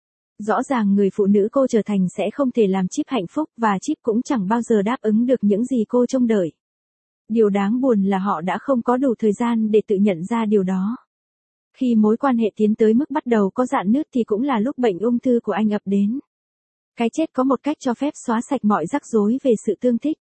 Rõ ràng người phụ nữ cô trở thành sẽ không thể làm Chip hạnh phúc và Chip cũng chẳng bao giờ đáp ứng được những gì cô trông đợi. Điều đáng buồn là họ đã không có đủ thời gian để tự nhận ra điều đó. Khi mối quan hệ tiến tới mức bắt đầu có rạn nứt thì cũng là lúc bệnh ung thư của anh ập đến. Cái chết có một cách cho phép xóa sạch mọi rắc rối về sự tương thích.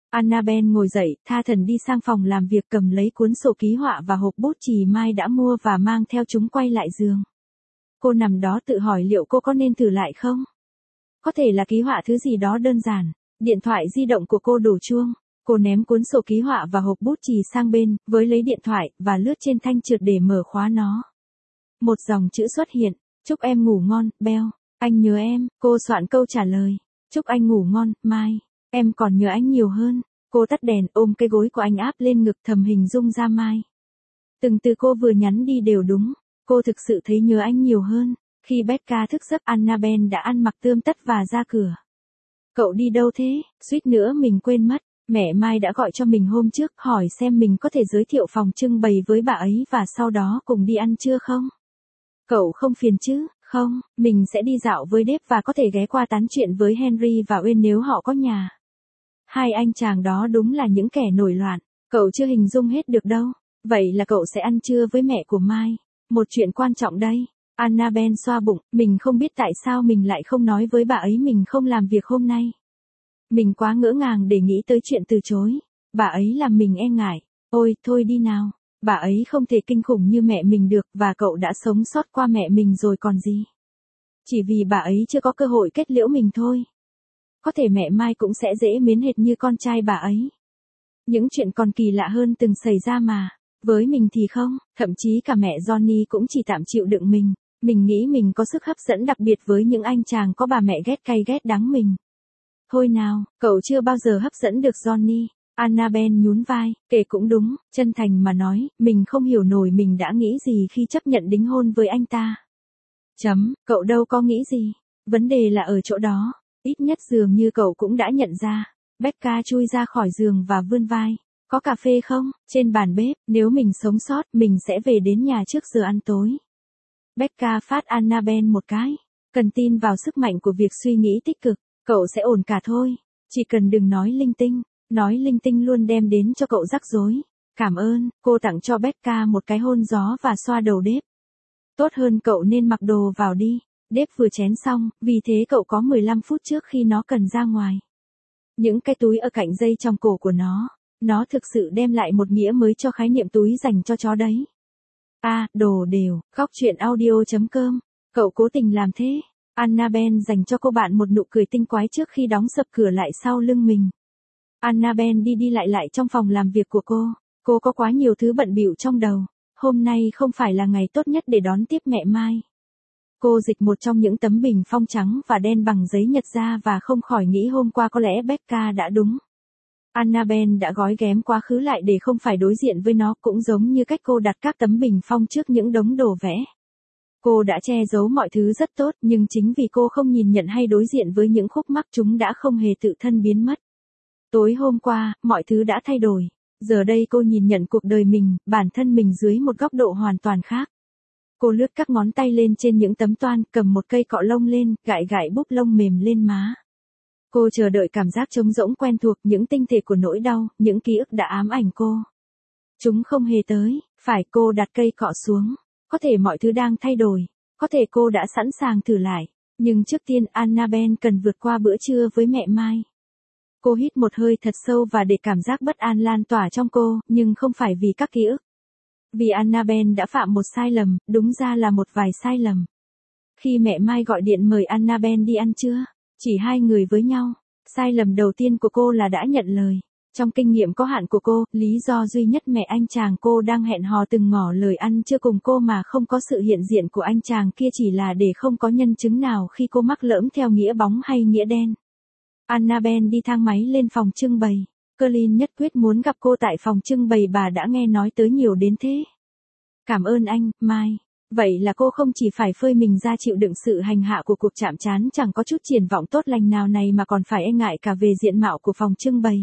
Annabelle ngồi dậy, tha thẩn đi sang phòng làm việc cầm lấy cuốn sổ ký họa và hộp bút chì Mai đã mua và mang theo chúng quay lại giường. Cô nằm đó tự hỏi liệu cô có nên thử lại không? Có thể là ký họa thứ gì đó đơn giản. Điện thoại di động của cô đổ chuông. Cô ném cuốn sổ ký họa và hộp bút chì sang bên, với lấy điện thoại, và lướt trên thanh trượt để mở khóa nó. Một dòng chữ xuất hiện. Chúc em ngủ ngon, Bell. Anh nhớ em. Cô soạn câu trả lời. Chúc anh ngủ ngon, Mai. Em còn nhớ anh nhiều hơn. Cô tắt đèn, ôm cái gối của anh áp lên ngực thầm hình dung ra Mai. Từng từ cô vừa nhắn đi đều đúng. Cô thực sự thấy nhớ anh nhiều hơn. Khi Becca thức giấc, Annabelle đã ăn mặc tươm tất và ra cửa. Cậu đi đâu thế? Suýt nữa mình quên mất. Mẹ Mai đã gọi cho mình hôm trước hỏi xem mình có thể giới thiệu phòng trưng bày với bà ấy và sau đó cùng đi ăn trưa không? Cậu không phiền chứ? Không, mình sẽ đi dạo với Dave và có thể ghé qua tán chuyện với Henry và Wayne nếu họ có nhà. Hai anh chàng đó đúng là những kẻ nổi loạn. Cậu chưa hình dung hết được đâu. Vậy là cậu sẽ ăn trưa với mẹ của Mai. Một chuyện quan trọng đây. Annabelle xoa bụng, mình không biết tại sao mình lại không nói với bà ấy mình không làm việc hôm nay. Mình quá ngỡ ngàng để nghĩ tới chuyện từ chối. Bà ấy làm mình e ngại. Ôi, thôi đi nào. Bà ấy không thể kinh khủng như mẹ mình được và cậu đã sống sót qua mẹ mình rồi còn gì. Chỉ vì bà ấy chưa có cơ hội kết liễu mình thôi. Có thể mẹ Mai cũng sẽ dễ mến hệt như con trai bà ấy. Những chuyện còn kỳ lạ hơn từng xảy ra mà. Với mình thì không, thậm chí cả mẹ Johnny cũng chỉ tạm chịu đựng mình. Mình nghĩ mình có sức hấp dẫn đặc biệt với những anh chàng có bà mẹ ghét cay ghét đắng mình. Thôi nào, cậu chưa bao giờ hấp dẫn được Johnny. Annabelle nhún vai, kể cũng đúng, chân thành mà nói, mình không hiểu nổi mình đã nghĩ gì khi chấp nhận đính hôn với anh ta. Cậu đâu có nghĩ gì. Vấn đề là ở chỗ đó. Ít nhất dường như cậu cũng đã nhận ra. Becca chui ra khỏi giường và vươn vai. Có cà phê không? Trên bàn bếp, nếu mình sống sót, mình sẽ về đến nhà trước giờ ăn tối. Becca phát Annabelle một cái. Cần tin vào sức mạnh của việc suy nghĩ tích cực. Cậu sẽ ổn cả thôi. Chỉ cần đừng nói linh tinh. Nói linh tinh luôn đem đến cho cậu rắc rối. Cảm ơn, cô tặng cho Becca một cái hôn gió và xoa đầu Dave. Tốt hơn cậu nên mặc đồ vào đi. Dave vừa chén xong, vì thế cậu có 15 phút trước khi nó cần ra ngoài. Những cái túi ở cạnh dây trong cổ của nó thực sự đem lại một nghĩa mới cho khái niệm túi dành cho chó đấy. Đồ đều, góc truyện audio.com. Cậu cố tình làm thế. Annabelle dành cho cô bạn một nụ cười tinh quái trước khi đóng sập cửa lại sau lưng mình. Annabelle đi lại trong phòng làm việc của cô. Cô có quá nhiều thứ bận bịu trong đầu. Hôm nay không phải là ngày tốt nhất để đón tiếp mẹ Mai. Cô dịch một trong những tấm bình phong trắng và đen bằng giấy nhật ra và không khỏi nghĩ hôm qua có lẽ Becca đã đúng. Annabelle đã gói ghém quá khứ lại để không phải đối diện với nó, cũng giống như cách cô đặt các tấm bình phong trước những đống đồ vẽ. Cô đã che giấu mọi thứ rất tốt, nhưng chính vì cô không nhìn nhận hay đối diện với những khúc mắc, chúng đã không hề tự thân biến mất. Tối hôm qua, mọi thứ đã thay đổi. Giờ đây cô nhìn nhận cuộc đời mình, bản thân mình dưới một góc độ hoàn toàn khác. Cô lướt các ngón tay lên trên những tấm toan, cầm một cây cọ lông lên, gãi gãi búp lông mềm lên má. Cô chờ đợi cảm giác trống rỗng quen thuộc, những tinh thể của nỗi đau, những ký ức đã ám ảnh cô. Chúng không hề tới, phải. Cô đặt cây cọ xuống. Có thể mọi thứ đang thay đổi. Có thể cô đã sẵn sàng thử lại. Nhưng trước tiên Annabelle cần vượt qua bữa trưa với mẹ Mai. Cô hít một hơi thật sâu và để cảm giác bất an lan tỏa trong cô, nhưng không phải vì các ký ức. Vì Annabelle đã phạm một sai lầm, đúng ra là một vài sai lầm. Khi mẹ Mai gọi điện mời Annabelle đi ăn trưa, chỉ hai người với nhau, sai lầm đầu tiên của cô là đã nhận lời. Trong kinh nghiệm có hạn của cô, lý do duy nhất mẹ anh chàng cô đang hẹn hò từng ngỏ lời ăn trưa cùng cô mà không có sự hiện diện của anh chàng kia chỉ là để không có nhân chứng nào khi cô mắc lỡm theo nghĩa bóng hay nghĩa đen. Annabelle đi thang máy lên phòng trưng bày. Colin nhất quyết muốn gặp cô tại phòng trưng bày, bà đã nghe nói tới nhiều đến thế. Cảm ơn anh, Mai. Vậy là cô không chỉ phải phơi mình ra chịu đựng sự hành hạ của cuộc chạm trán chẳng có chút triển vọng tốt lành nào này mà còn phải e ngại cả về diện mạo của phòng trưng bày.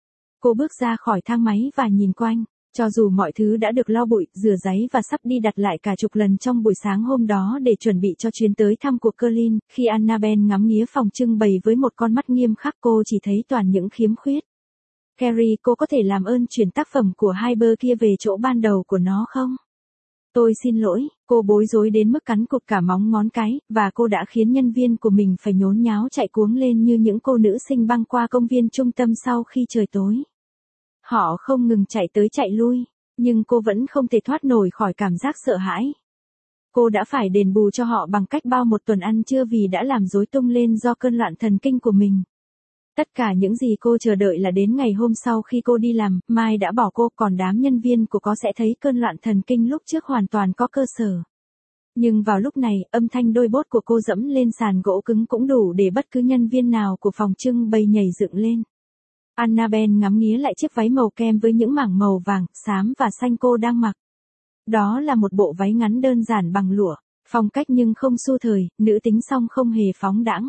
Cô bước ra khỏi thang máy và nhìn quanh. Cho dù mọi thứ đã được lau bụi, rửa ráy và sắp đi đặt lại cả chục lần trong buổi sáng hôm đó để chuẩn bị cho chuyến tới thăm của Colin, khi Annabelle ngắm nghía phòng trưng bày với một con mắt nghiêm khắc, cô chỉ thấy toàn những khiếm khuyết. Carrie, cô có thể làm ơn chuyển tác phẩm của Hyper kia về chỗ ban đầu của nó không? Tôi xin lỗi, cô bối rối đến mức cắn cụt cả móng ngón cái, và cô đã khiến nhân viên của mình phải nhốn nháo chạy cuống lên như những cô nữ sinh băng qua công viên trung tâm sau khi trời tối. Họ không ngừng chạy tới chạy lui, nhưng cô vẫn không thể thoát nổi khỏi cảm giác sợ hãi. Cô đã phải đền bù cho họ bằng cách bao một tuần ăn trưa vì đã làm rối tung lên do cơn loạn thần kinh của mình. Tất cả những gì cô chờ đợi là đến ngày hôm sau khi cô đi làm, Mai đã bỏ cô, còn đám nhân viên của cô sẽ thấy cơn loạn thần kinh lúc trước hoàn toàn có cơ sở. Nhưng vào lúc này, âm thanh đôi bốt của cô dẫm lên sàn gỗ cứng cũng đủ để bất cứ nhân viên nào của phòng trưng bày nhảy dựng lên. Annabelle ngắm nghía lại chiếc váy màu kem với những mảng màu vàng, xám và xanh cô đang mặc. Đó là một bộ váy ngắn đơn giản bằng lụa, phong cách nhưng không xu thời, nữ tính song không hề phóng đãng.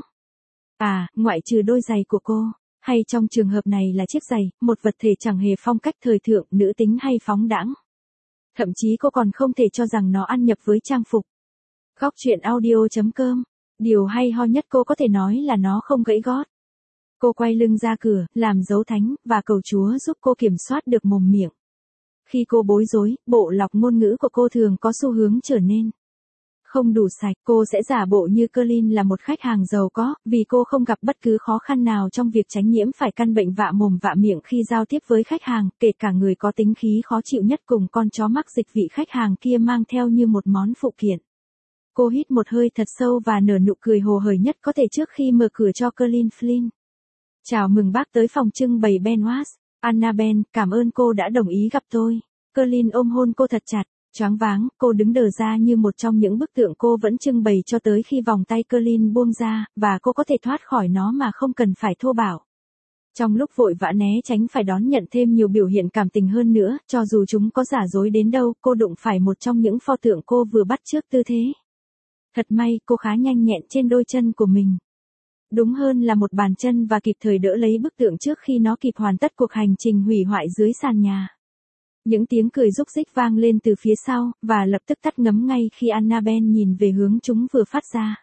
À, ngoại trừ đôi giày của cô, hay trong trường hợp này là chiếc giày, một vật thể chẳng hề phong cách thời thượng, nữ tính hay phóng đãng. Thậm chí cô còn không thể cho rằng nó ăn nhập với trang phục. Góc truyện audio.com. Điều hay ho nhất cô có thể nói là nó không gãy gót. Cô quay lưng ra cửa, làm dấu thánh, và cầu Chúa giúp cô kiểm soát được mồm miệng. Khi cô bối rối, bộ lọc ngôn ngữ của cô thường có xu hướng trở nên không đủ sạch. Cô sẽ giả bộ như Colin là một khách hàng giàu có, vì cô không gặp bất cứ khó khăn nào trong việc tránh nhiễm phải căn bệnh vạ mồm vạ miệng khi giao tiếp với khách hàng, kể cả người có tính khí khó chịu nhất cùng con chó mắc dịch vị khách hàng kia mang theo như một món phụ kiện. Cô hít một hơi thật sâu và nở nụ cười hồ hởi nhất có thể trước khi mở cửa cho Colin Flynn. Chào mừng bác tới phòng trưng bày Benwas. Annabelle, cảm ơn cô đã đồng ý gặp tôi. Colin ôm hôn cô thật chặt. Choáng váng, cô đứng đờ ra như một trong những bức tượng cô vẫn trưng bày cho tới khi vòng tay Colin buông ra, và cô có thể thoát khỏi nó mà không cần phải thô bạo. Trong lúc vội vã né tránh phải đón nhận thêm nhiều biểu hiện cảm tình hơn nữa, cho dù chúng có giả dối đến đâu, cô đụng phải một trong những pho tượng cô vừa bắt chước tư thế. Thật may, cô khá nhanh nhẹn trên đôi chân của mình. Đúng hơn là một bàn chân và kịp thời đỡ lấy bức tượng trước khi nó kịp hoàn tất cuộc hành trình hủy hoại dưới sàn nhà. Những tiếng cười rúc rích vang lên từ phía sau, và lập tức tắt ngấm ngay khi Annabelle nhìn về hướng chúng vừa phát ra.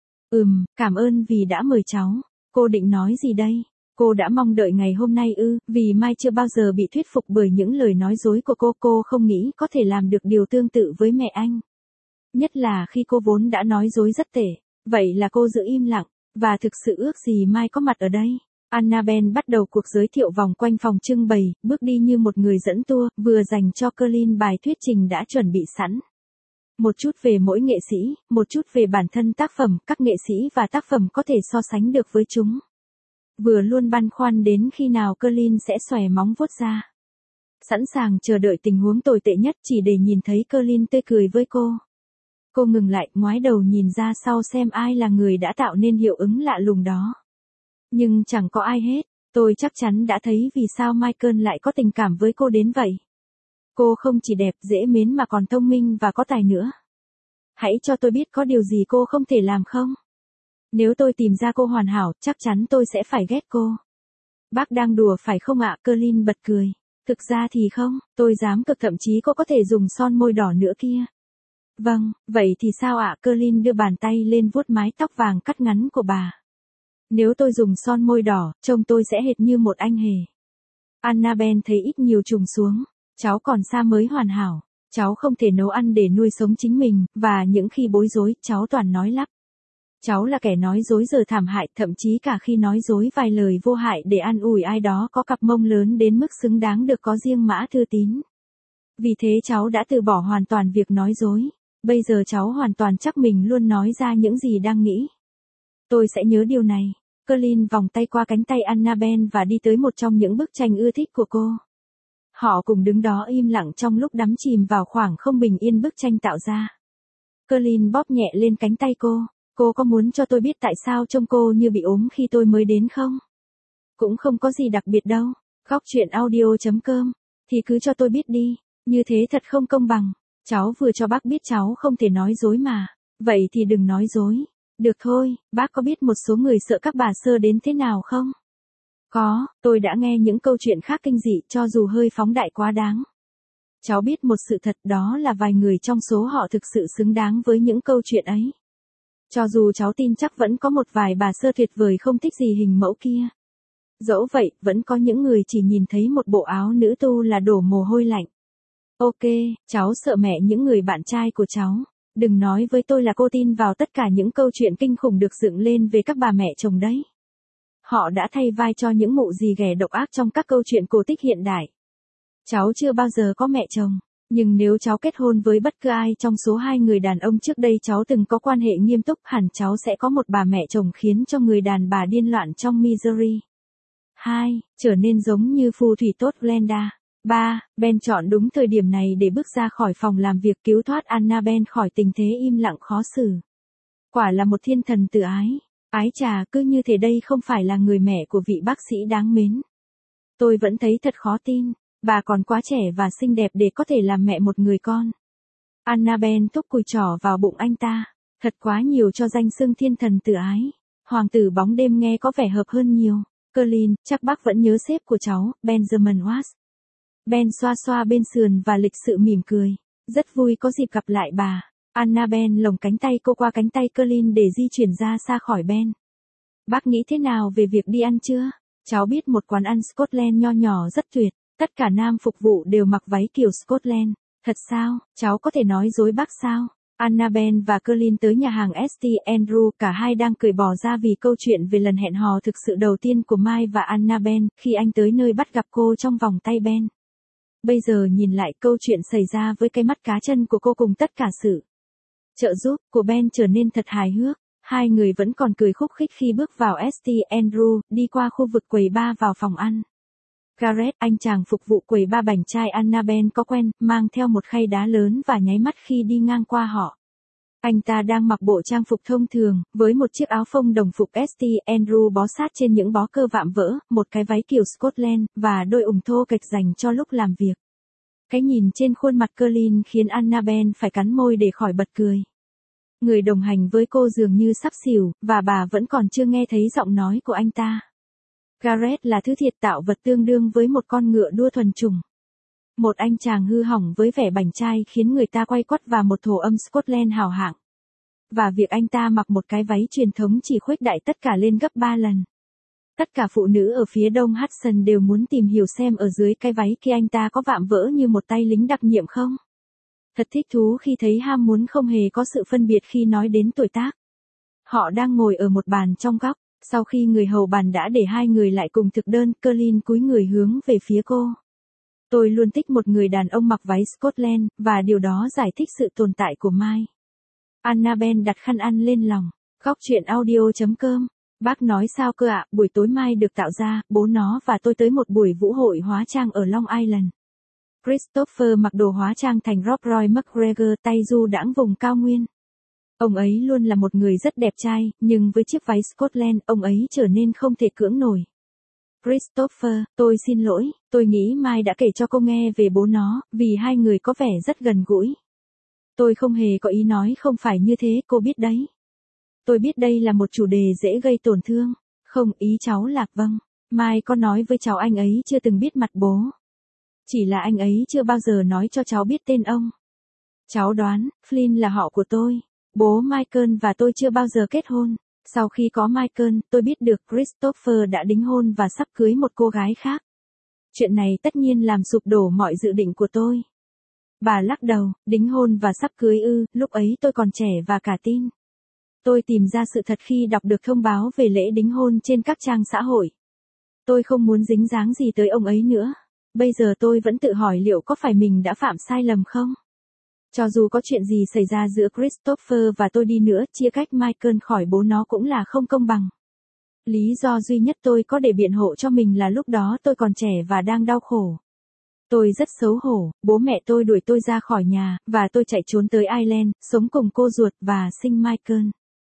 Cảm ơn vì đã mời cháu. Cô định nói gì đây? Cô đã mong đợi ngày hôm nay ư, vì Mai chưa bao giờ bị thuyết phục bởi những lời nói dối của cô không nghĩ có thể làm được điều tương tự với mẹ anh. Nhất là khi cô vốn đã nói dối rất tệ, vậy là cô giữ im lặng, và thực sự ước gì Mai có mặt ở đây. Annabelle bắt đầu cuộc giới thiệu vòng quanh phòng trưng bày, bước đi như một người dẫn tour, vừa dành cho Colin bài thuyết trình đã chuẩn bị sẵn. Một chút về mỗi nghệ sĩ, một chút về bản thân tác phẩm, các nghệ sĩ và tác phẩm có thể so sánh được với chúng. Vừa luôn băn khoăn đến khi nào Colin sẽ xòe móng vuốt ra. Sẵn sàng chờ đợi tình huống tồi tệ nhất chỉ để nhìn thấy Colin tươi cười với cô. Cô ngừng lại, ngoái đầu nhìn ra sau xem ai là người đã tạo nên hiệu ứng lạ lùng đó. Nhưng chẳng có ai hết, tôi chắc chắn đã thấy vì sao Michael lại có tình cảm với cô đến vậy. Cô không chỉ đẹp, dễ mến mà còn thông minh và có tài nữa. Hãy cho tôi biết có điều gì cô không thể làm không? Nếu tôi tìm ra cô hoàn hảo, chắc chắn tôi sẽ phải ghét cô. Bác đang đùa phải không ạ? Colin bật cười. Thực ra thì không, tôi dám cực, thậm chí cô có thể dùng son môi đỏ nữa kia. Vâng, vậy thì sao ạ? Colin đưa bàn tay lên vuốt mái tóc vàng cắt ngắn của bà. Nếu tôi dùng son môi đỏ, trông tôi sẽ hệt như một anh hề. Annabelle thấy ít nhiều trùng xuống. Cháu còn xa mới hoàn hảo. Cháu không thể nấu ăn để nuôi sống chính mình, và những khi bối rối, cháu toàn nói lắp. Cháu là kẻ nói dối giờ thảm hại, thậm chí cả khi nói dối vài lời vô hại để an ủi ai đó có cặp mông lớn đến mức xứng đáng được có riêng mã thư tín. Vì thế cháu đã từ bỏ hoàn toàn việc nói dối. Bây giờ cháu hoàn toàn chắc mình luôn nói ra những gì đang nghĩ. Tôi sẽ nhớ điều này. Colin vòng tay qua cánh tay Annabelle và đi tới một trong những bức tranh ưa thích của cô. Họ cùng đứng đó im lặng trong lúc đắm chìm vào khoảng không bình yên bức tranh tạo ra. Colin bóp nhẹ lên cánh tay cô. Cô có muốn cho tôi biết tại sao trông cô như bị ốm khi tôi mới đến không? Cũng không có gì đặc biệt đâu. Góc truyện audio.com. Thì cứ cho tôi biết đi. Như thế thật không công bằng. Cháu vừa cho bác biết cháu không thể nói dối mà. Vậy thì đừng nói dối. Được thôi, bác có biết một số người sợ các bà sơ đến thế nào không? Có, tôi đã nghe những câu chuyện khác kinh dị cho dù hơi phóng đại quá đáng. Cháu biết một sự thật, đó là vài người trong số họ thực sự xứng đáng với những câu chuyện ấy. Cho dù cháu tin chắc vẫn có một vài bà sơ tuyệt vời không thích gì hình mẫu kia. Dẫu vậy, vẫn có những người chỉ nhìn thấy một bộ áo nữ tu là đổ mồ hôi lạnh. Ok, cháu sợ mẹ những người bạn trai của cháu. Đừng nói với tôi là cô tin vào tất cả những câu chuyện kinh khủng được dựng lên về các bà mẹ chồng đấy. Họ đã thay vai cho những mụ dì ghẻ độc ác trong các câu chuyện cổ tích hiện đại. Cháu chưa bao giờ có mẹ chồng, nhưng nếu cháu kết hôn với bất cứ ai trong số 2 người đàn ông trước đây cháu từng có quan hệ nghiêm túc, hẳn cháu sẽ có một bà mẹ chồng khiến cho người đàn bà điên loạn trong Misery. 2. Trở nên giống như phù thủy tốt Glenda. 3. Ben chọn đúng thời điểm này để bước ra khỏi phòng làm việc cứu thoát Annabelle khỏi tình thế im lặng khó xử. Quả là một thiên thần từ ái. Ái chà, cứ như thế đây không phải là người mẹ của vị bác sĩ đáng mến. Tôi vẫn thấy thật khó tin. Bà còn quá trẻ và xinh đẹp để có thể làm mẹ một người con. Annabelle thúc cùi trỏ vào bụng anh ta. Thật quá nhiều cho danh xưng thiên thần từ ái. Hoàng tử bóng đêm nghe có vẻ hợp hơn nhiều. Colin, chắc bác vẫn nhớ sếp của cháu, Benjamin Watts. Ben xoa xoa bên sườn và lịch sự mỉm cười. Rất vui có dịp gặp lại bà. Annabelle lồng cánh tay cô qua cánh tay Colin để di chuyển ra xa khỏi Ben. Bác nghĩ thế nào về việc đi ăn trưa? Cháu biết một quán ăn Scotland nho nhỏ rất tuyệt. Tất cả nam phục vụ đều mặc váy kiểu Scotland. Thật sao? Cháu có thể nói dối bác sao? Annabelle và Colin tới nhà hàng St. Andrew, cả hai đang cười bỏ ra vì câu chuyện về lần hẹn hò thực sự đầu tiên của Mike và Annabelle, khi anh tới nơi bắt gặp cô trong vòng tay Ben. Bây giờ nhìn lại câu chuyện xảy ra với cái mắt cá chân của cô cùng tất cả sự trợ giúp của Ben trở nên thật hài hước. Hai người vẫn còn cười khúc khích khi bước vào St. Andrew, đi qua khu vực quầy bar vào phòng ăn. Gareth, anh chàng phục vụ quầy ba bảnh trai Annabelle có quen, mang theo một khay đá lớn và nháy mắt khi đi ngang qua họ. Anh ta đang mặc bộ trang phục thông thường, với một chiếc áo phông đồng phục St. Andrew bó sát trên những bó cơ vạm vỡ, một cái váy kiểu Scotland, và đôi ủng thô kệch dành cho lúc làm việc. Cái nhìn trên khuôn mặt Colin khiến Annabelle phải cắn môi để khỏi bật cười. Người đồng hành với cô dường như sắp xỉu, và bà vẫn còn chưa nghe thấy giọng nói của anh ta. Gareth là thứ thiệt tạo vật tương đương với một con ngựa đua thuần chủng. Một anh chàng hư hỏng với vẻ bảnh trai khiến người ta quay quắt và một thổ âm Scotland hào hạng. Và việc anh ta mặc một cái váy truyền thống chỉ khuếch đại tất cả lên gấp 3 lần. Tất cả phụ nữ ở phía đông Hudson đều muốn tìm hiểu xem ở dưới cái váy kia anh ta có vạm vỡ như một tay lính đặc nhiệm không. Thật thích thú khi thấy ham muốn không hề có sự phân biệt khi nói đến tuổi tác. Họ đang ngồi ở một bàn trong góc. Sau khi người hầu bàn đã để hai người lại cùng thực đơn, Colin cúi người hướng về phía cô. Tôi luôn thích một người đàn ông mặc váy Scotland, và điều đó giải thích sự tồn tại của Mike. Annabelle đặt khăn ăn lên lòng. Góc chuyện audio.com. Bác nói sao cơ ạ? Buổi tối mai được tạo ra, bố nó và tôi tới một buổi vũ hội hóa trang ở Long Island. Christopher mặc đồ hóa trang thành Rob Roy McGregor, tay du đãng vùng cao nguyên. Ông ấy luôn là một người rất đẹp trai, nhưng với chiếc váy Scotland, ông ấy trở nên không thể cưỡng nổi. Christopher, tôi xin lỗi, tôi nghĩ Mai đã kể cho cô nghe về bố nó, vì hai người có vẻ rất gần gũi. Tôi không hề có ý nói không phải như thế, cô biết đấy. Tôi biết đây là một chủ đề dễ gây tổn thương. Không, ý cháu là, vâng. Mai có nói với cháu anh ấy chưa từng biết mặt bố. Chỉ là anh ấy chưa bao giờ nói cho cháu biết tên ông. Cháu đoán, Flynn là họ của tôi. Bố Michael và tôi chưa bao giờ kết hôn. Sau khi có Michael, tôi biết được Christopher đã đính hôn và sắp cưới một cô gái khác. Chuyện này tất nhiên làm sụp đổ mọi dự định của tôi. Bà lắc đầu, đính hôn và sắp cưới ư, lúc ấy tôi còn trẻ và cả tin. Tôi tìm ra sự thật khi đọc được thông báo về lễ đính hôn trên các trang xã hội. Tôi không muốn dính dáng gì tới ông ấy nữa. Bây giờ tôi vẫn tự hỏi liệu có phải mình đã phạm sai lầm không? Cho dù có chuyện gì xảy ra giữa Christopher và tôi đi nữa, chia cách Michael khỏi bố nó cũng là không công bằng. Lý do duy nhất tôi có để biện hộ cho mình là lúc đó tôi còn trẻ và đang đau khổ. Tôi rất xấu hổ, bố mẹ tôi đuổi tôi ra khỏi nhà, và tôi chạy trốn tới Ireland, sống cùng cô ruột và sinh Michael.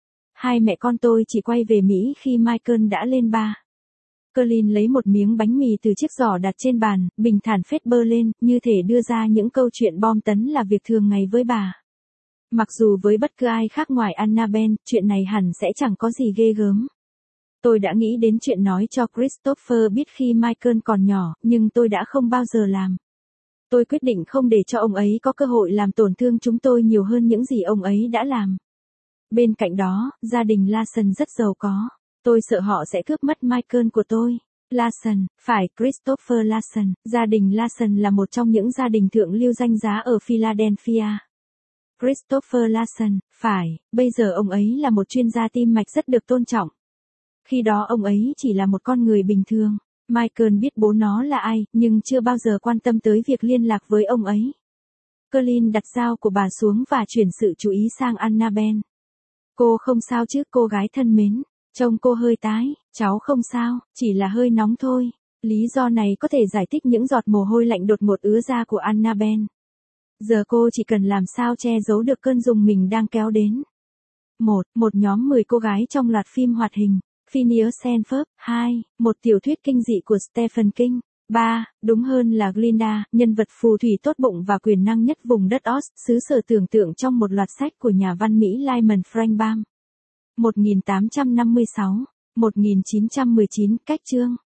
Hai mẹ con tôi chỉ quay về Mỹ khi Michael đã lên 3. Colin lấy một miếng bánh mì từ chiếc giỏ đặt trên bàn, bình thản phết bơ lên, như thể đưa ra những câu chuyện bom tấn là việc thường ngày với bà. Mặc dù với bất cứ ai khác ngoài Annabelle, chuyện này hẳn sẽ chẳng có gì ghê gớm. Tôi đã nghĩ đến chuyện nói cho Christopher biết khi Michael còn nhỏ, nhưng tôi đã không bao giờ làm. Tôi quyết định không để cho ông ấy có cơ hội làm tổn thương chúng tôi nhiều hơn những gì ông ấy đã làm. Bên cạnh đó, gia đình Larson rất giàu có. Tôi sợ họ sẽ cướp mất Michael của tôi. Larson, phải, Christopher Larson. Gia đình Larson là một trong những gia đình thượng lưu danh giá ở Philadelphia. Christopher Larson, phải, bây giờ ông ấy là một chuyên gia tim mạch rất được tôn trọng. Khi đó ông ấy chỉ là một con người bình thường. Michael biết bố nó là ai, nhưng chưa bao giờ quan tâm tới việc liên lạc với ông ấy. Colin đặt dao của bà xuống và chuyển sự chú ý sang Annabelle. Cô không sao chứ cô gái thân mến. Trông cô hơi tái, cháu không sao, chỉ là hơi nóng thôi. Lý do này có thể giải thích những giọt mồ hôi lạnh đột ngột ứa ra của Annabelle. Giờ cô chỉ cần làm sao che giấu được cơn rùng mình đang kéo đến. 1. Một nhóm 10 cô gái trong loạt phim hoạt hình. Phineas and Ferb. 2. Một tiểu thuyết kinh dị của Stephen King. 3. Đúng hơn là Glinda, nhân vật phù thủy tốt bụng và quyền năng nhất vùng đất Oz, xứ sở tưởng tượng trong một loạt sách của nhà văn Mỹ Lyman Frank Baum. 1856. 1919. Cách chương